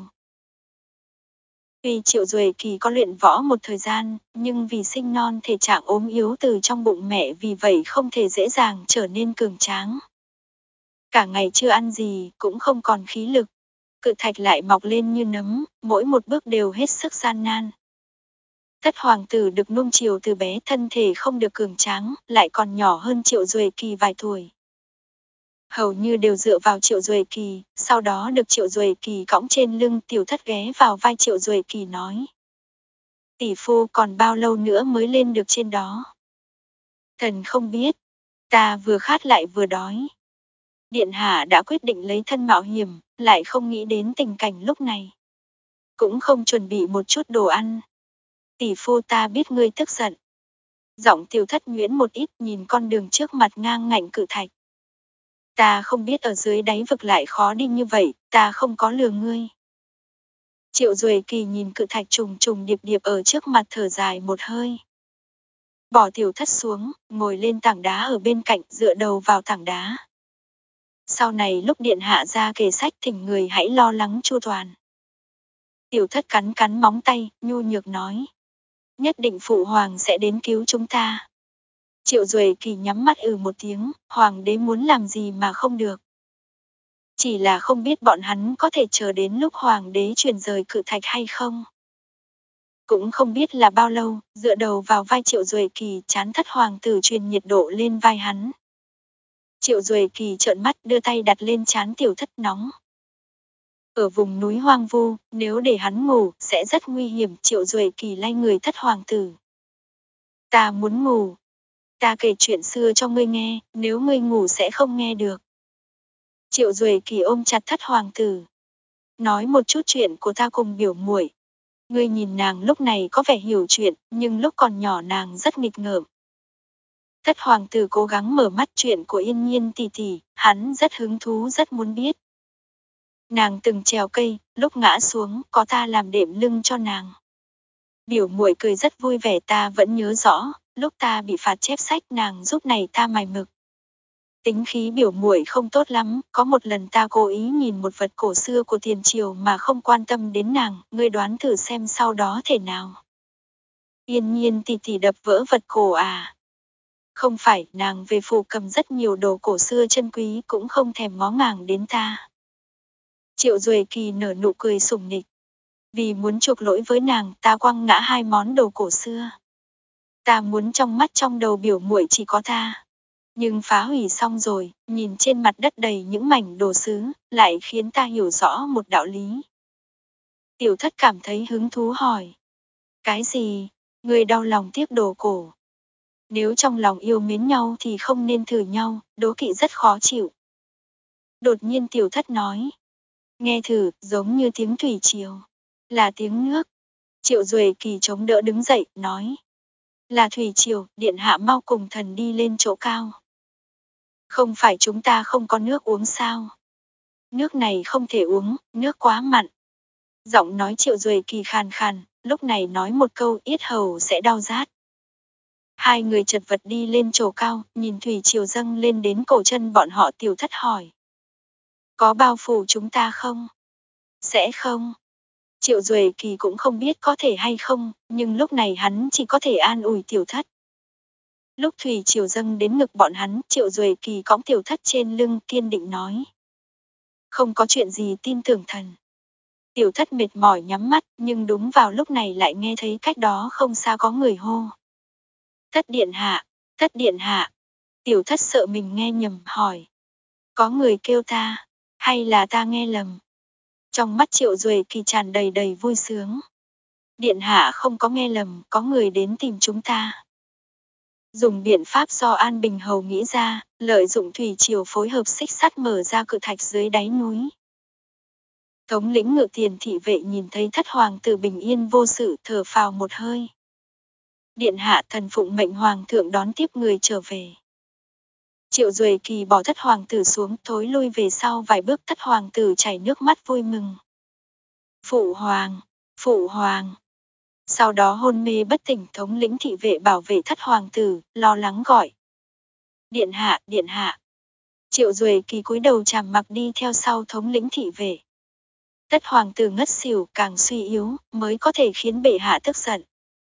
Tuy Triệu Duệ Kỳ có luyện võ một thời gian, nhưng vì sinh non thể trạng ốm yếu từ trong bụng mẹ, vì vậy không thể dễ dàng trở nên cường tráng. Cả ngày chưa ăn gì, cũng không còn khí lực. Cự thạch lại mọc lên như nấm, mỗi một bước đều hết sức gian nan. Thất hoàng tử được nuông chiều từ bé, thân thể không được cường tráng, lại còn nhỏ hơn Triệu Duệ Kỳ vài tuổi. Hầu như đều dựa vào Triệu Duệ Kỳ, sau đó được Triệu Duệ Kỳ cõng trên lưng, tiểu thất ghé vào vai Triệu Duệ Kỳ nói. Tỷ phu còn bao lâu nữa mới lên được trên đó? Thần không biết, ta vừa khát lại vừa đói. Điện hạ đã quyết định lấy thân mạo hiểm, lại không nghĩ đến tình cảnh lúc này. Cũng không chuẩn bị một chút đồ ăn. Tỷ phu ta biết ngươi tức giận. Giọng tiểu thất nhuyễn một ít, nhìn con đường trước mặt ngang ngạnh cự thạch. Ta không biết ở dưới đáy vực lại khó đi như vậy, ta không có lừa ngươi. Triệu Duệ Kỳ nhìn cự thạch trùng trùng điệp điệp ở trước mặt, thở dài một hơi. Bỏ tiểu thất xuống, ngồi lên tảng đá ở bên cạnh, dựa đầu vào tảng đá. Sau này lúc điện hạ ra kể sách, thỉnh người hãy lo lắng chu toàn. Tiểu thất cắn cắn móng tay, nhu nhược nói. Nhất định phụ hoàng sẽ đến cứu chúng ta. Triệu Duệ Kỳ nhắm mắt ừ một tiếng, hoàng đế muốn làm gì mà không được. Chỉ là không biết bọn hắn có thể chờ đến lúc hoàng đế chuyển rời cự thạch hay không. Cũng không biết là bao lâu, dựa đầu vào vai Triệu Duệ Kỳ, chán thất hoàng tử truyền nhiệt độ lên vai hắn. Triệu Duệ Kỳ trợn mắt, đưa tay đặt lên trán tiểu thất, nóng. Ở vùng núi hoang vu, nếu để hắn ngủ, sẽ rất nguy hiểm. Triệu Duệ Kỳ lay người thất hoàng tử. Ta muốn ngủ. Ta kể chuyện xưa cho ngươi nghe, nếu ngươi ngủ sẽ không nghe được. Triệu Duệ Kỳ ôm chặt thất hoàng tử. Nói một chút chuyện của ta cùng biểu muội. Ngươi nhìn nàng lúc này có vẻ hiểu chuyện, nhưng lúc còn nhỏ nàng rất nghịch ngợm. Thất hoàng tử cố gắng mở mắt, chuyện của Yên Nhiên tỷ tỷ, hắn rất hứng thú, rất muốn biết. Nàng từng trèo cây, lúc ngã xuống, có ta làm đệm lưng cho nàng. Biểu muội cười rất vui vẻ, ta vẫn nhớ rõ, lúc ta bị phạt chép sách, nàng giúp này ta mài mực. Tính khí biểu muội không tốt lắm, có một lần ta cố ý nhìn một vật cổ xưa của tiền triều mà không quan tâm đến nàng, ngươi đoán thử xem sau đó thế nào. Yên Nhiên tỷ tỷ đập vỡ vật cổ à? Không phải, nàng về phủ cầm rất nhiều đồ cổ xưa chân quý, cũng không thèm ngó ngàng đến ta. Triệu Duệ Kỳ nở nụ cười sủng nịch. Vì muốn chuộc lỗi với nàng, ta quăng ngã hai món đồ cổ xưa. Ta muốn trong mắt trong đầu biểu muội chỉ có ta. Nhưng phá hủy xong rồi, nhìn trên mặt đất đầy những mảnh đồ sứ, lại khiến ta hiểu rõ một đạo lý. Tiểu thất cảm thấy hứng thú hỏi. Cái gì? Người đau lòng tiếc đồ cổ. Nếu trong lòng yêu mến nhau thì không nên thử nhau, đố kỵ rất khó chịu. Đột nhiên tiểu thất nói. Nghe thử, giống như tiếng thủy triều. Là tiếng nước. Triệu Duệ Kỳ chống đỡ đứng dậy, nói. Là thủy triều, điện hạ mau cùng thần đi lên chỗ cao. Không phải chúng ta không có nước uống sao? Nước này không thể uống, nước quá mặn. Giọng nói Triệu Duệ Kỳ khàn khàn, lúc này nói một câu yết hầu sẽ đau rát. Hai người chật vật đi lên chỗ cao, nhìn thủy triều dâng lên đến cổ chân bọn họ. Tiểu Thất hỏi. Có bao phủ chúng ta không? Sẽ không. Triệu Duệ Kỳ cũng không biết có thể hay không, nhưng lúc này hắn chỉ có thể an ủi Tiểu Thất. Lúc thủy triều dâng đến ngực bọn hắn, Triệu Duệ Kỳ cõng Tiểu Thất trên lưng, kiên định nói. Không có chuyện gì, tin tưởng thần. Tiểu Thất mệt mỏi nhắm mắt, nhưng đúng vào lúc này lại nghe thấy cách đó không xa có người hô. Thất điện hạ, Thất điện hạ. Tiểu Thất sợ mình nghe nhầm, hỏi. Có người kêu ta, hay là ta nghe lầm? Trong mắt Triệu Duệ Kỳ tràn đầy đầy vui sướng. Điện hạ không có nghe lầm, có người đến tìm chúng ta. Dùng biện pháp do An Bình Hầu nghĩ ra, lợi dụng thủy triều phối hợp xích sắt mở ra cự thạch dưới đáy núi. Thống lĩnh Ngự Tiền thị vệ nhìn thấy Thất hoàng tử bình yên vô sự, thở phào một hơi. Điện hạ, thần phụng mệnh hoàng thượng đón tiếp người trở về. Triệu Duệ Kỳ bỏ Thất hoàng tử xuống, thối lui về sau vài bước. Thất hoàng tử chảy nước mắt vui mừng. Phụ hoàng, phụ hoàng. Sau đó hôn mê bất tỉnh. Thống lĩnh thị vệ bảo vệ Thất hoàng tử, lo lắng gọi. Điện hạ, điện hạ. Triệu Duệ Kỳ cúi đầu chàm mặc đi theo sau thống lĩnh thị vệ. Thất hoàng tử ngất xỉu, càng suy yếu, mới có thể khiến bệ hạ tức giận.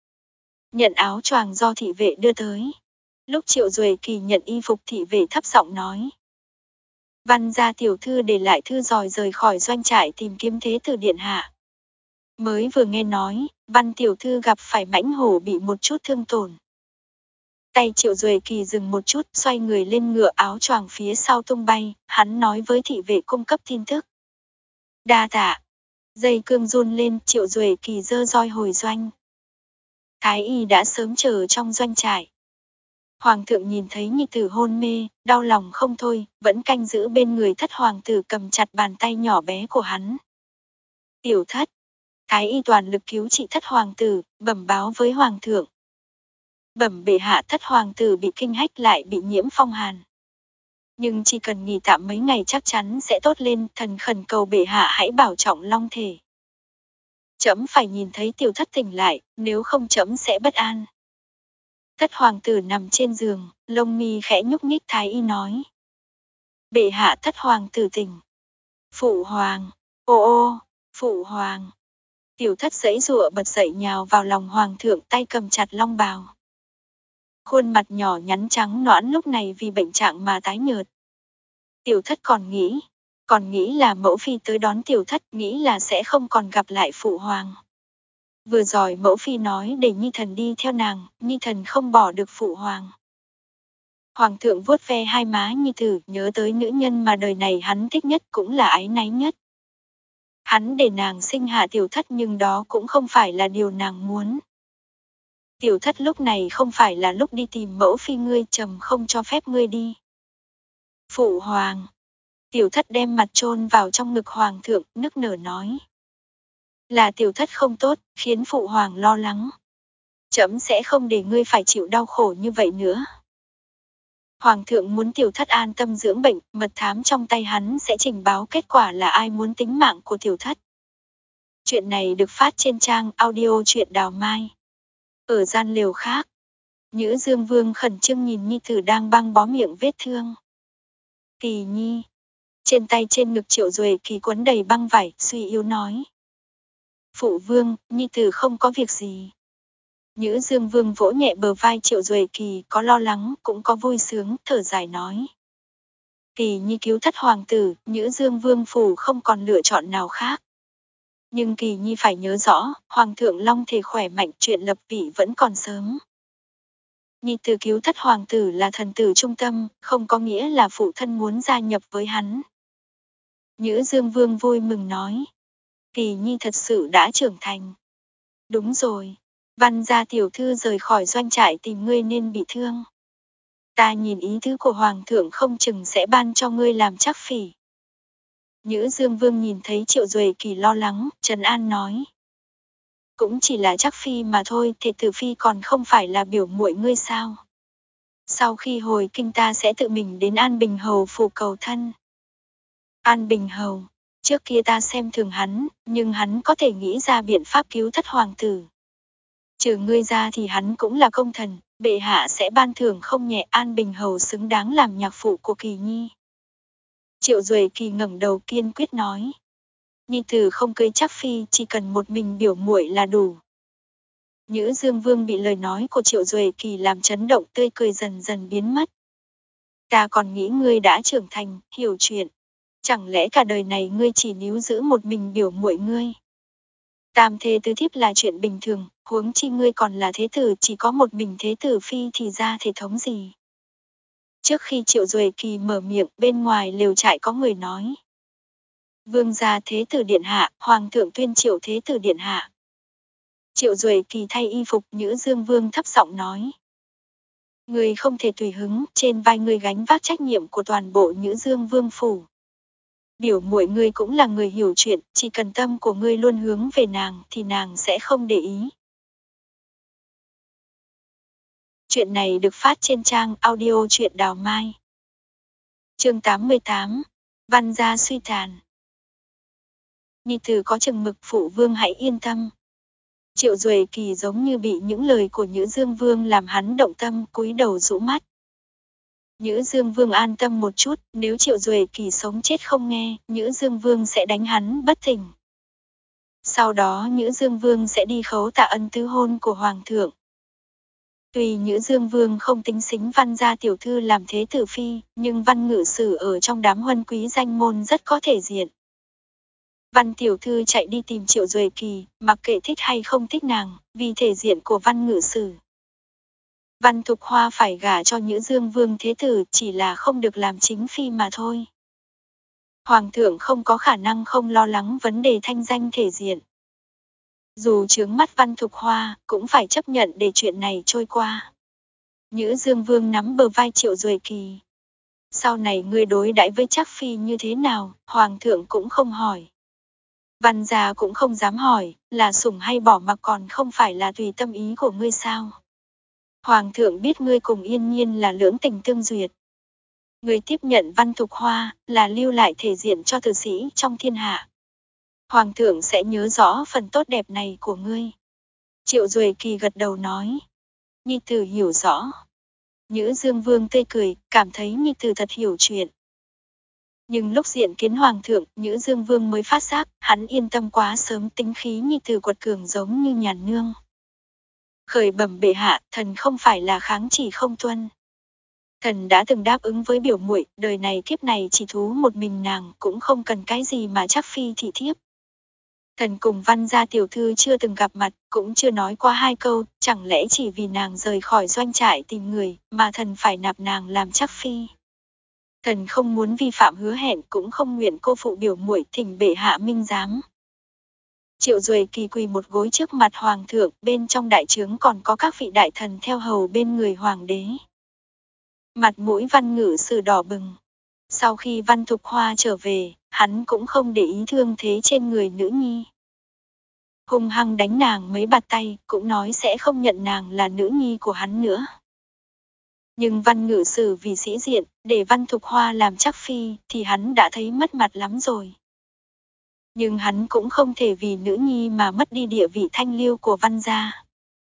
Nhận áo choàng do thị vệ đưa tới. Lúc Triệu Duệ Kỳ nhận y phục, thị vệ thấp giọng nói. Văn gia tiểu thư để lại thư dòi rời khỏi doanh trại tìm kiếm thế tử điện hạ. Mới vừa nghe nói, Văn tiểu thư gặp phải mãnh hổ bị một chút thương tổn. Tay Triệu Duệ Kỳ dừng một chút, xoay người lên ngựa, áo choàng phía sau tung bay, hắn nói với thị vệ cung cấp tin tức. Đa tạ. Dây cương run lên, Triệu Duệ Kỳ giơ roi hồi doanh. Thái y đã sớm chờ trong doanh trại. Hoàng thượng nhìn thấy nhi tử hôn mê, đau lòng không thôi, vẫn canh giữ bên người Thất hoàng tử, cầm chặt bàn tay nhỏ bé của hắn. Tiểu Thất. Thái y toàn lực cứu trị Thất hoàng tử, bẩm báo với hoàng thượng. Bẩm bệ hạ, Thất hoàng tử bị kinh hách, lại bị nhiễm phong hàn. Nhưng chỉ cần nghỉ tạm mấy ngày chắc chắn sẽ tốt lên, thần khẩn cầu bệ hạ hãy bảo trọng long thể. Trẫm phải nhìn thấy Tiểu Thất tỉnh lại, nếu không trẫm sẽ bất an. Thất hoàng tử nằm trên giường, lông mi khẽ nhúc nhích. Thái y nói. Bệ hạ, Thất hoàng tử tỉnh. Phụ hoàng, ô ô, phụ hoàng. Tiểu Thất giãy giụa bật dậy nhào vào lòng hoàng thượng, tay cầm chặt long bào. Khuôn mặt nhỏ nhắn trắng nõn lúc này vì bệnh trạng mà tái nhợt. Tiểu Thất còn nghĩ, còn nghĩ là mẫu phi tới đón Tiểu Thất, nghĩ là sẽ không còn gặp lại phụ hoàng. Vừa rồi mẫu phi nói để Nhi thần đi theo nàng, Nhi thần không bỏ được phụ hoàng. Hoàng thượng vuốt ve hai má Nhi tử, nhớ tới nữ nhân mà đời này hắn thích nhất, cũng là áy náy nhất. Hắn để nàng sinh hạ Tiểu Thất, nhưng đó cũng không phải là điều nàng muốn. Tiểu Thất lúc này không phải là lúc đi tìm mẫu phi ngươi, trầm không cho phép ngươi đi. Phụ hoàng. Tiểu Thất đem mặt chôn vào trong ngực hoàng thượng, nức nở nói. Là Tiểu Thất không tốt, khiến phụ hoàng lo lắng. Trẫm sẽ không để ngươi phải chịu đau khổ như vậy nữa. Hoàng thượng muốn Tiểu Thất an tâm dưỡng bệnh, mật thám trong tay hắn sẽ trình báo kết quả là ai muốn tính mạng của Tiểu Thất. Chuyện này được phát trên trang audio truyện Đào Mai. Ở gian lều khác, Nhữ Dương Vương khẩn trương nhìn nhi tử đang băng bó miệng vết thương. Kỳ Nhi. Trên tay trên ngực Triệu Duệ Kỳ quấn đầy băng vải, suy yếu nói. Phụ vương, nhi tử không có việc gì. Nhữ Dương Vương vỗ nhẹ bờ vai Triệu Duệ Kỳ, có lo lắng, cũng có vui sướng, thở dài nói. Kỳ Nhi cứu Thất hoàng tử, Nhữ Dương Vương phủ không còn lựa chọn nào khác. Nhưng Kỳ Nhi phải nhớ rõ, Hoàng thượng long thể khỏe mạnh, chuyện lập vị vẫn còn sớm. Nhi tử cứu Thất hoàng tử là thần tử trung tâm, không có nghĩa là phụ thân muốn gia nhập với hắn. Nhữ Dương Vương vui mừng nói. Kỳ Nhi thật sự đã trưởng thành. Đúng rồi, Văn gia tiểu thư rời khỏi doanh trại tìm ngươi nên bị thương. Ta nhìn ý tứ của Hoàng thượng không chừng sẽ ban cho ngươi làm trắc phỉ. Nhữ Dương Vương nhìn thấy Triệu Duệ Kỳ lo lắng, trấn an nói. cũng chỉ là chắc phi mà thôi, Thể Tử phi còn không phải là biểu muội ngươi sao? Sau khi hồi kinh ta sẽ tự mình đến An Bình Hầu phủ cầu thân. An Bình Hầu, trước kia ta xem thường hắn, nhưng hắn có thể nghĩ ra biện pháp cứu thất hoàng tử. Trừ ngươi ra thì hắn cũng là công thần, bệ hạ sẽ ban thưởng không nhẹ, An Bình Hầu xứng đáng làm nhạc phụ của Kỳ Nhi. Triệu Duệ Kỳ ngẩng đầu kiên quyết nói. Nhi tử không cưới chắc phi, chỉ cần một mình biểu muội là đủ. Nhữ Dương Vương bị lời nói của Triệu Duệ Kỳ làm chấn động, tươi cười dần dần biến mất. Ta còn nghĩ ngươi đã trưởng thành, hiểu chuyện. Chẳng lẽ cả đời này ngươi chỉ níu giữ một mình biểu muội ngươi? Tam thê tứ thiếp là chuyện bình thường, huống chi ngươi còn là thế tử, chỉ có một mình thế tử phi thì ra thể thống gì? Trước khi Triệu Duệ Kỳ mở miệng, bên ngoài lều trại có người nói. Vương gia thế tử điện hạ, hoàng thượng tuyên triệu thế tử điện hạ. Triệu Duệ Kỳ thay y phục, Nhữ Dương Vương thấp giọng nói. Người không thể tùy hứng, trên vai người gánh vác trách nhiệm của toàn bộ Nhữ Dương Vương phủ. Biểu muội ngươi cũng là người hiểu chuyện, chỉ cần tâm của ngươi luôn hướng về nàng thì nàng sẽ không để ý. Chuyện này được phát trên trang audio truyện Đào Mai. Chương tám mươi tám. Văn gia suy tàn. Nhi tử có chừng mực, phụ vương hãy yên tâm. Triệu Duệ Kỳ giống như bị những lời của Nhữ Dương Vương làm hắn động tâm, cúi đầu rũ mắt. Nhữ Dương Vương an tâm một chút, nếu Triệu Duệ Kỳ sống chết không nghe, Nhữ Dương Vương sẽ đánh hắn bất tỉnh. Sau đó Nhữ Dương Vương sẽ đi khấu tạ ân tứ hôn của Hoàng thượng. Tuy Nhữ Dương Vương không tính xính Văn gia tiểu thư làm thế tử phi, nhưng Văn ngự sử ở trong đám huân quý danh môn rất có thể diện. Văn tiểu thư chạy đi tìm Triệu Duệ Kỳ, mặc kệ thích hay không thích nàng, vì thể diện của Văn ngự sử. Văn Thục Hoa phải gả cho Nhữ Dương Vương thế tử, chỉ là không được làm chính phi mà thôi. Hoàng thượng không có khả năng không lo lắng vấn đề thanh danh thể diện. Dù chướng mắt Văn Thục Hoa, cũng phải chấp nhận để chuyện này trôi qua. Nhữ Dương Vương nắm bờ vai Triệu Duệ Kỳ. Sau này ngươi đối đãi với Trác phi như thế nào, Hoàng thượng cũng không hỏi. Văn gia cũng không dám hỏi, là sủng hay bỏ mặc còn không phải là tùy tâm ý của ngươi sao. Hoàng thượng biết ngươi cùng Yên Nhiên là lưỡng tình tương duyệt. Ngươi tiếp nhận Văn Thục Hoa, là lưu lại thể diện cho tử sĩ trong thiên hạ. Hoàng thượng sẽ nhớ rõ phần tốt đẹp này của ngươi. Triệu Duệ Kỳ gật đầu nói. Nhi tử hiểu rõ. Nhữ Dương Vương tươi cười, cảm thấy Nhi tử thật hiểu chuyện. Nhưng lúc diện kiến Hoàng thượng, Nhữ Dương Vương mới phát giác, hắn yên tâm quá sớm, tính khí Nhi tử quật cường giống như nhàn nương. Khởi bẩm bệ hạ, thần không phải là kháng chỉ không tuân. Thần đã từng đáp ứng với biểu muội, đời này kiếp này chỉ thú một mình nàng, cũng không cần cái gì mà Trác phi thị thiếp. Thần cùng Văn gia tiểu thư chưa từng gặp mặt, cũng chưa nói qua hai câu, chẳng lẽ chỉ vì nàng rời khỏi doanh trại tìm người, mà thần phải nạp nàng làm Trác phi. Thần không muốn vi phạm hứa hẹn, cũng không nguyện cô phụ biểu muội, thỉnh bệ hạ minh giám. Triệu Duệ Kỳ quỳ một gối trước mặt Hoàng thượng, bên trong đại trướng còn có các vị đại thần theo hầu bên người Hoàng đế. Mặt mũi Văn ngự sử đỏ bừng. Sau khi Văn Thục Hoa trở về, hắn cũng không để ý thương thế trên người nữ nhi. Hung hăng đánh nàng mấy bạt tay, cũng nói sẽ không nhận nàng là nữ nhi của hắn nữa. Nhưng Văn ngự sử vì sĩ diện, để Văn Thục Hoa làm Trác phi, thì hắn đã thấy mất mặt lắm rồi. Nhưng hắn cũng không thể vì nữ nhi mà mất đi địa vị thanh liêu của Văn gia.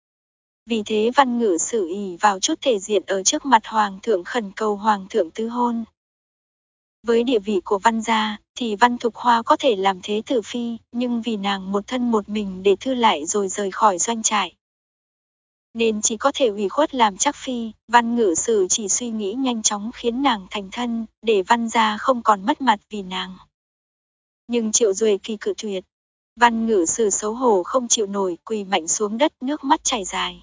Vì thế Văn ngự sử ỷ vào chút thể diện ở trước mặt Hoàng thượng khẩn cầu Hoàng thượng tứ hôn. Với địa vị của Văn gia, thì Văn Thục Hoa có thể làm thế tử phi, nhưng vì nàng một thân một mình để thư lại rồi rời khỏi doanh trại. Nên chỉ có thể ủy khuất làm Trác phi, Văn ngự sử chỉ suy nghĩ nhanh chóng khiến nàng thành thân, để Văn gia không còn mất mặt vì nàng. Nhưng Triệu Duệ Kỳ cự tuyệt. Văn ngự sử xấu hổ không chịu nổi, quỳ mạnh xuống đất, nước mắt chảy dài.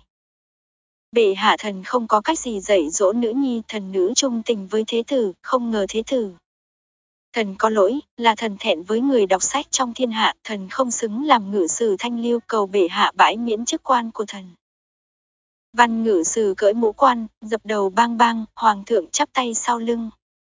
Bệ hạ, thần không có cách gì dạy dỗ nữ nhi, thần nữ trung tình với thế tử, không ngờ thế tử. Thần có lỗi, là thần thẹn với người đọc sách trong thiên hạ, thần không xứng làm ngự sử thanh liêu, cầu bệ hạ bãi miễn chức quan của thần. Văn ngự sử cởi mũ quan, dập đầu bang bang, Hoàng thượng chắp tay sau lưng.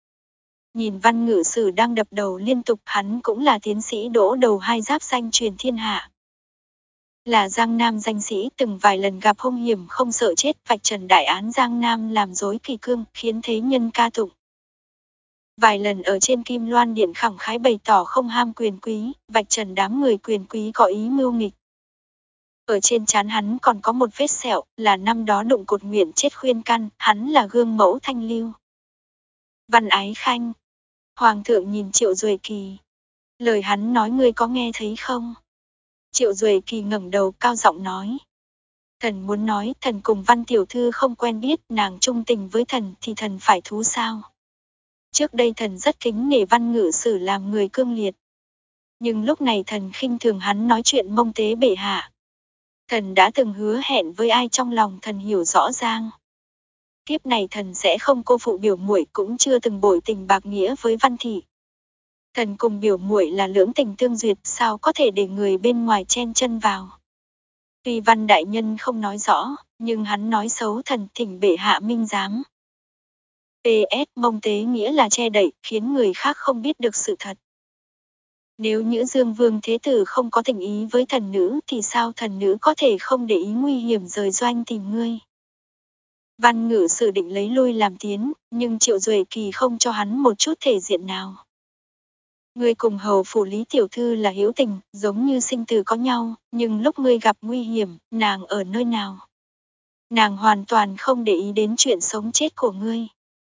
Nhìn Văn ngự sử đang đập đầu liên tục, hắn cũng là tiến sĩ đỗ đầu hai giáp danh truyền thiên hạ. là Giang Nam danh sĩ từng vài lần gặp hung hiểm không sợ chết, vạch trần đại án Giang Nam làm rối kỷ cương, khiến thế nhân ca tụng. Vài lần ở trên Kim Loan Điện khẳng khái bày tỏ không ham quyền quý, vạch trần đám người quyền quý có ý mưu nghịch. Ở trên trán hắn còn có một vết sẹo, là năm đó đụng cột nguyện chết khuyên căn, hắn là gương mẫu thanh lưu. Văn Ái Khanh. Hoàng thượng nhìn Triệu Duệ Kỳ. Lời hắn nói ngươi có nghe thấy không? Triệu Duệ Kỳ ngẩng đầu cao giọng nói. Thần muốn nói, thần cùng Văn tiểu thư không quen biết, nàng trung tình với thần thì thần phải thú sao? Trước đây thần rất kính nể Văn ngự sử làm người cương liệt. Nhưng lúc này thần khinh thường hắn nói chuyện mông tế bệ hạ. Thần đã từng hứa hẹn với ai trong lòng thần hiểu rõ ràng. Kiếp này thần sẽ không cô phụ biểu muội, cũng chưa từng bội tình bạc nghĩa với Văn thị. Thần cùng biểu muội là lưỡng tình tương duyệt, sao có thể để người bên ngoài chen chân vào. Tuy Văn đại nhân không nói rõ, nhưng hắn nói xấu thần, thỉnh bệ hạ minh giám. pê ét mông tế nghĩa là che đậy, khiến người khác không biết được sự thật. Nếu Nhữ Dương Vương Thế Tử không có tình ý với thần nữ thì sao thần nữ có thể không để ý nguy hiểm rời doanh tìm ngươi. Văn ngự sử định lấy lui làm tiến, nhưng Triệu Duệ Kỳ không cho hắn một chút thể diện nào. Ngươi cùng hầu phủ Lý tiểu thư là hữu tình, giống như sinh tử có nhau, nhưng lúc ngươi gặp nguy hiểm, nàng ở nơi nào? Nàng hoàn toàn không để ý đến chuyện sống chết của ngươi.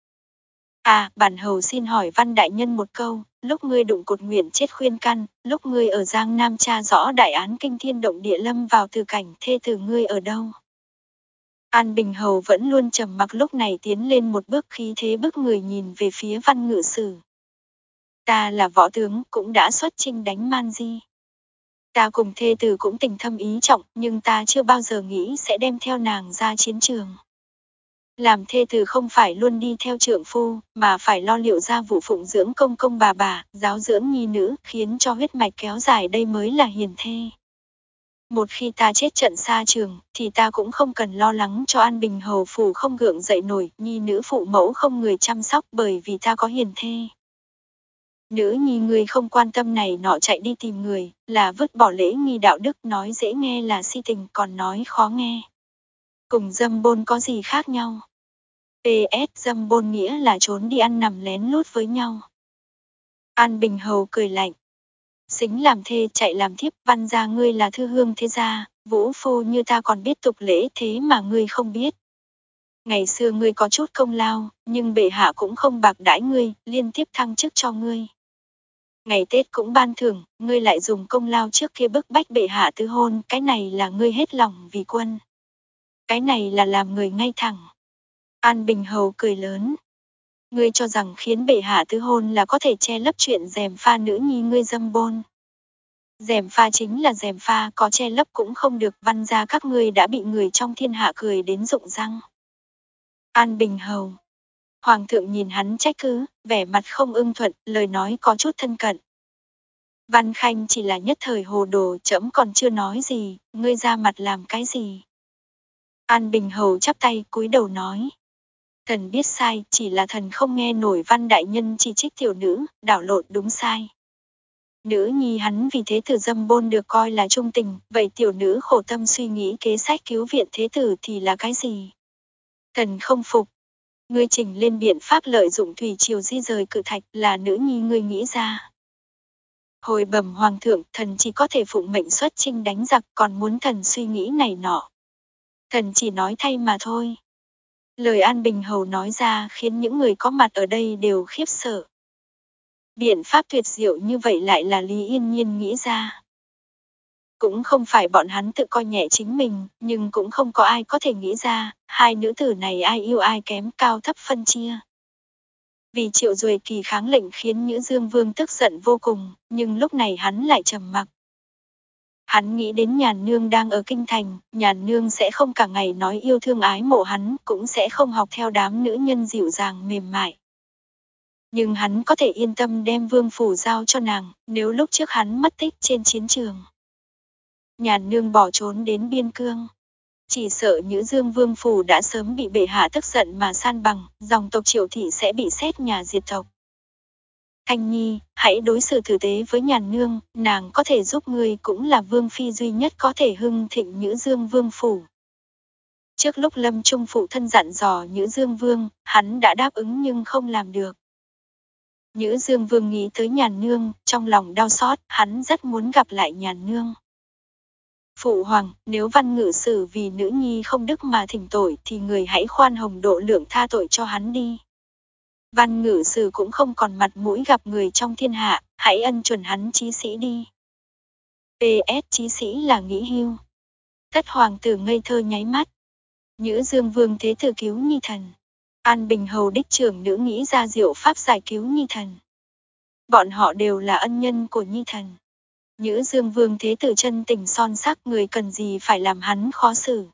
À, bản hầu xin hỏi Văn đại nhân một câu, lúc ngươi đụng cột nguyện chết khuyên căn, lúc ngươi ở Giang Nam tra rõ đại án kinh thiên động địa lâm vào từ cảnh, thê tử ngươi ở đâu? An Bình hầu vẫn luôn trầm mặc, lúc này tiến lên một bước, khí thế bức người nhìn về phía Văn ngự sử. Ta là võ tướng, cũng đã xuất chinh đánh Man Di. Ta cùng thê tử cũng tình thâm ý trọng, nhưng ta chưa bao giờ nghĩ sẽ đem theo nàng ra chiến trường. Làm thê tử không phải luôn đi theo trượng phu, mà phải lo liệu gia vụ phụng dưỡng công công bà bà, giáo dưỡng nhi nữ, khiến cho huyết mạch kéo dài, đây mới là hiền thê. Một khi ta chết trận xa trường, thì ta cũng không cần lo lắng cho An Bình hầu phủ không gượng dậy nổi, nhi nữ phụ mẫu không người chăm sóc, bởi vì ta có hiền thê. Nữ nhi người không quan tâm này nọ chạy đi tìm người, là vứt bỏ lễ nghi đạo đức, nói dễ nghe là si tình, còn nói khó nghe. Cùng dâm bôn có gì khác nhau? pê ét dâm bôn nghĩa là trốn đi ăn nằm lén lút với nhau. An Bình hầu cười lạnh. Xính làm thê chạy làm thiếp, Văn gia ngươi là thư hương thế gia, vũ phu như ta còn biết tục lễ, thế mà ngươi không biết. Ngày xưa ngươi có chút công lao, nhưng bệ hạ cũng không bạc đãi ngươi, liên tiếp thăng chức cho ngươi. Ngày Tết cũng ban thưởng, ngươi lại dùng công lao trước kia bức bách bệ hạ tứ hôn, cái này là ngươi hết lòng vì quân. Cái này là làm người ngay thẳng. An Bình hầu cười lớn. Ngươi cho rằng khiến bệ hạ tứ hôn là có thể che lấp chuyện gièm pha nữ nhi ngươi dâm bôn. Gièm pha chính là gièm pha, có che lấp cũng không được, Văn gia các ngươi đã bị người trong thiên hạ cười đến rụng răng. An Bình hầu. Hoàng thượng nhìn hắn trách cứ, vẻ mặt không ưng thuận, lời nói có chút thân cận. Văn Khanh chỉ là nhất thời hồ đồ, trẫm còn chưa nói gì, ngươi ra mặt làm cái gì? An Bình hầu chắp tay cúi đầu nói. Thần biết sai, chỉ là thần không nghe nổi Văn đại nhân chỉ trích tiểu nữ, đảo lộn đúng sai. Nữ nhi hắn vì thế tử dâm bôn được coi là trung tình, vậy tiểu nữ khổ tâm suy nghĩ kế sách cứu viện thế tử thì là cái gì? Thần không phục. Ngươi trình lên biện pháp lợi dụng thủy triều di rời cự thạch, là nữ nhi ngươi nghĩ ra. Hồi bẩm hoàng thượng, thần chỉ có thể phụng mệnh xuất chinh đánh giặc, còn muốn thần suy nghĩ này nọ. Thần chỉ nói thay mà thôi. Lời An Bình hầu nói ra khiến những người có mặt ở đây đều khiếp sợ. Biện pháp tuyệt diệu như vậy lại là Lý Yên Nhiên nghĩ ra. Cũng không phải bọn hắn tự coi nhẹ chính mình, nhưng cũng không có ai có thể nghĩ ra, hai nữ tử này ai yêu ai kém, cao thấp phân chia. Vì Triệu Duệ Kỳ kháng lệnh khiến Nhữ Dương Vương tức giận vô cùng, nhưng lúc này hắn lại trầm mặc. Hắn nghĩ đến Nhàn Nương đang ở kinh thành, Nhàn Nương sẽ không cả ngày nói yêu thương ái mộ hắn, cũng sẽ không học theo đám nữ nhân dịu dàng mềm mại. Nhưng hắn có thể yên tâm đem vương phủ giao cho nàng, nếu lúc trước hắn mất tích trên chiến trường. Nhàn Nương bỏ trốn đến biên cương. Chỉ sợ Nhữ Dương Vương phủ đã sớm bị bệ hạ tức giận mà san bằng, dòng tộc Triệu thị sẽ bị xét nhà diệt tộc. Thanh Nhi, hãy đối xử tử tế với Nhàn Nương, nàng có thể giúp ngươi cũng là vương phi duy nhất có thể hưng thịnh Nhữ Dương Vương phủ. Trước lúc lâm trung phụ thân dặn dò Nhữ Dương Vương, hắn đã đáp ứng nhưng không làm được. Nhữ Dương Vương nghĩ tới Nhàn Nương, trong lòng đau xót, hắn rất muốn gặp lại Nhàn Nương. Phụ hoàng, nếu Văn Ngự Sử vì nữ nhi không đức mà thỉnh tội thì người hãy khoan hồng độ lượng tha tội cho hắn đi. Văn Ngự Sử cũng không còn mặt mũi gặp người trong thiên hạ, hãy ân chuẩn hắn chí sĩ đi. pê ét chí sĩ là nghỉ hưu. Thất hoàng tử ngây thơ nháy mắt. Nhữ Dương Vương thế tử cứu nhi thần. An Bình hầu đích trưởng nữ nghĩ ra diệu pháp giải cứu nhi thần. Bọn họ đều là ân nhân của nhi thần. Nhữ Dương Vương thế tử chân tình son sắc, người cần gì phải làm hắn khó xử.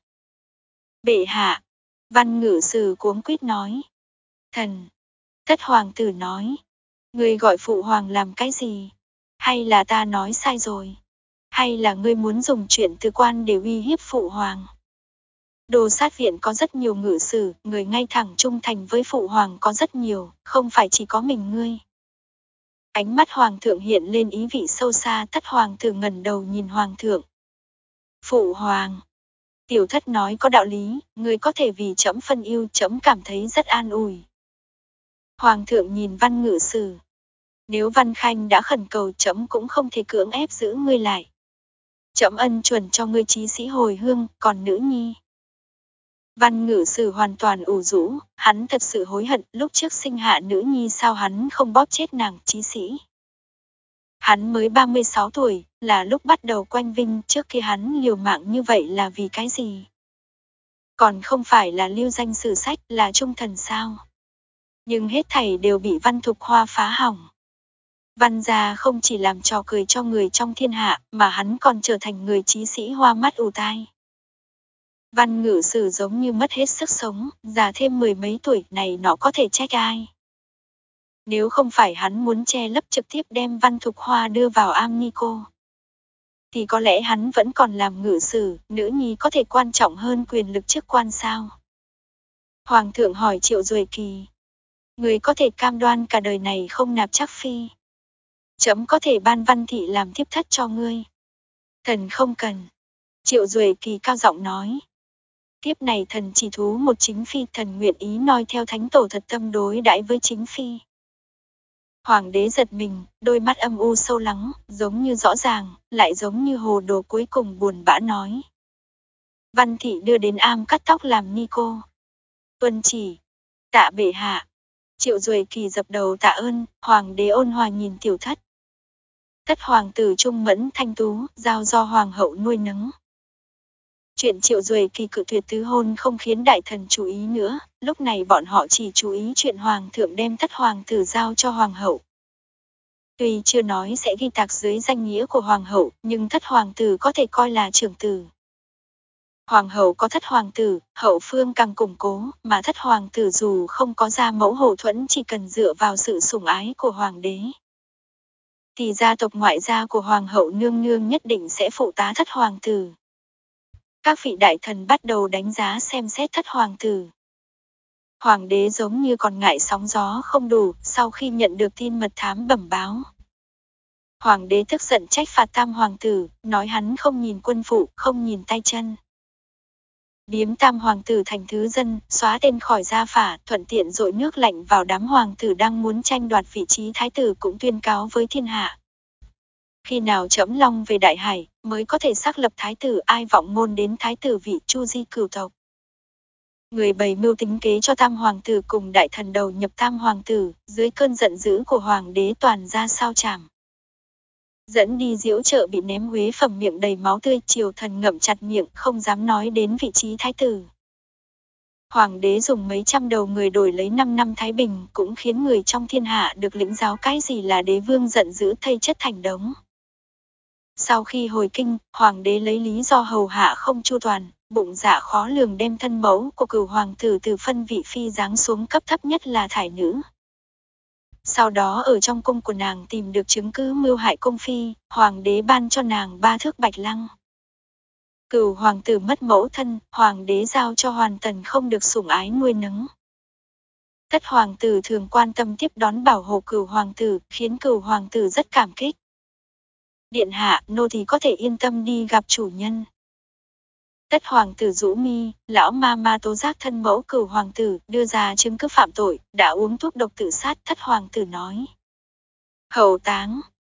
Bệ hạ. Văn Ngự Sử cuống quýt nói. Thần. Thất hoàng tử nói. Ngươi gọi phụ hoàng làm cái gì? Hay là ta nói sai rồi? Hay là ngươi muốn dùng chuyện từ quan để uy hiếp phụ hoàng? Đồ sát viện có rất nhiều ngự sử, người ngay thẳng trung thành với phụ hoàng có rất nhiều, không phải chỉ có mình ngươi. Ánh mắt hoàng thượng hiện lên ý vị sâu xa, thất hoàng tử ngẩng đầu nhìn hoàng thượng. Phụ hoàng. Tiểu thất nói có đạo lý, ngươi có thể vì trẫm phân yêu, trẫm cảm thấy rất an ủi. Hoàng thượng nhìn Văn Ngự Sử. Nếu Văn Khanh đã khẩn cầu, trẫm cũng không thể cưỡng ép giữ ngươi lại. Trẫm ân chuẩn cho ngươi chí sĩ hồi hương, còn nữ nhi. Văn Ngự Sử hoàn toàn ủ rũ, hắn thật sự hối hận lúc trước sinh hạ nữ nhi sao hắn không bóp chết nàng chí sĩ. Hắn mới ba mươi sáu tuổi, là lúc bắt đầu quanh vinh, trước khi hắn liều mạng như vậy là vì cái gì? Còn không phải là lưu danh sử sách, là trung thần sao? Nhưng hết thảy đều bị Văn Thục Hoa phá hỏng. Văn gia không chỉ làm trò cười cho người trong thiên hạ, mà hắn còn trở thành người chí sĩ hoa mắt ù tai. Văn Ngự Sử giống như mất hết sức sống, già thêm mười mấy tuổi này nó có thể trách ai. Nếu không phải hắn muốn che lấp trực tiếp đem Văn Thục Hoa đưa vào am ni cô, thì có lẽ hắn vẫn còn làm ngự sử, nữ nhi có thể quan trọng hơn quyền lực chức quan sao? Hoàng thượng hỏi Triệu Duệ Kỳ. Người có thể cam đoan cả đời này không nạp chắc phi. Trẫm có thể ban Văn thị làm thiếp thất cho ngươi. Thần không cần. Triệu Duệ Kỳ cao giọng nói. Tiếp này thần chỉ thú một chính phi, thần nguyện ý noi theo thánh tổ thật tâm đối đãi với chính phi. Hoàng đế giật mình, đôi mắt âm u sâu lắng, giống như rõ ràng, lại giống như hồ đồ, cuối cùng buồn bã nói. Văn thị đưa đến am cắt tóc làm ni cô. Tuân chỉ. Tạ bệ hạ. Triệu Duệ Kỳ dập đầu tạ ơn, hoàng đế ôn hòa nhìn tiểu thất. Thất hoàng tử trung mẫn thanh tú, giao do hoàng hậu nuôi nấng. Chuyện Triệu Duệ Kỳ cự tuyệt tứ hôn không khiến đại thần chú ý nữa, lúc này bọn họ chỉ chú ý chuyện hoàng thượng đem thất hoàng tử giao cho hoàng hậu. Tuy chưa nói sẽ ghi tạc dưới danh nghĩa của hoàng hậu, nhưng thất hoàng tử có thể coi là trưởng tử. Hoàng hậu có thất hoàng tử, hậu phương càng củng cố, mà thất hoàng tử dù không có gia mẫu hậu thuẫn chỉ cần dựa vào sự sủng ái của hoàng đế. Thì gia tộc ngoại gia của hoàng hậu nương nương nhất định sẽ phụ tá thất hoàng tử. Các vị đại thần bắt đầu đánh giá xem xét thất hoàng tử. Hoàng đế giống như còn ngại sóng gió không đủ, sau khi nhận được tin mật thám bẩm báo. Hoàng đế tức giận trách phạt tam hoàng tử, nói hắn không nhìn quân phụ, không nhìn tay chân. Biếm tam hoàng tử thành thứ dân, xóa tên khỏi gia phả, thuận tiện dội nước lạnh vào đám hoàng tử đang muốn tranh đoạt vị trí thái tử, cũng tuyên cáo với thiên hạ. Khi nào trẫm long về đại hải, mới có thể xác lập thái tử, ai vọng ngôn đến thái tử vị chu di cửu tộc. Người bày mưu tính kế cho tam hoàng tử cùng đại thần đầu nhập tam hoàng tử, dưới cơn giận dữ của hoàng đế toàn ra sao chảm. Dẫn đi diễu chợ bị ném huế phẩm, miệng đầy máu tươi, triều thần ngậm chặt miệng không dám nói đến vị trí thái tử. Hoàng đế dùng mấy trăm đầu người đổi lấy năm năm thái bình, cũng khiến người trong thiên hạ được lĩnh giáo cái gì là đế vương giận dữ thây chất thành đống. Sau khi hồi kinh, hoàng đế lấy lý do hầu hạ không chu toàn, bụng dạ khó lường đem thân mẫu của cửu hoàng tử từ phân vị phi giáng xuống cấp thấp nhất là thải nữ. Sau đó ở trong cung của nàng tìm được chứng cứ mưu hại cung phi, hoàng đế ban cho nàng ba thước bạch lăng. Cửu hoàng tử mất mẫu thân, hoàng đế giao cho hoàn tần không được sủng ái nuôi nấng. Thất hoàng tử thường quan tâm tiếp đón bảo hộ cửu hoàng tử, khiến cửu hoàng tử rất cảm kích. Điện hạ, nô thì có thể yên tâm đi gặp chủ nhân. Tất hoàng tử rũ mi, lão ma ma tố giác thân mẫu cửu hoàng tử, đưa ra chứng cứ phạm tội, đã uống thuốc độc tự sát. Thất hoàng tử nói. Hậu táng.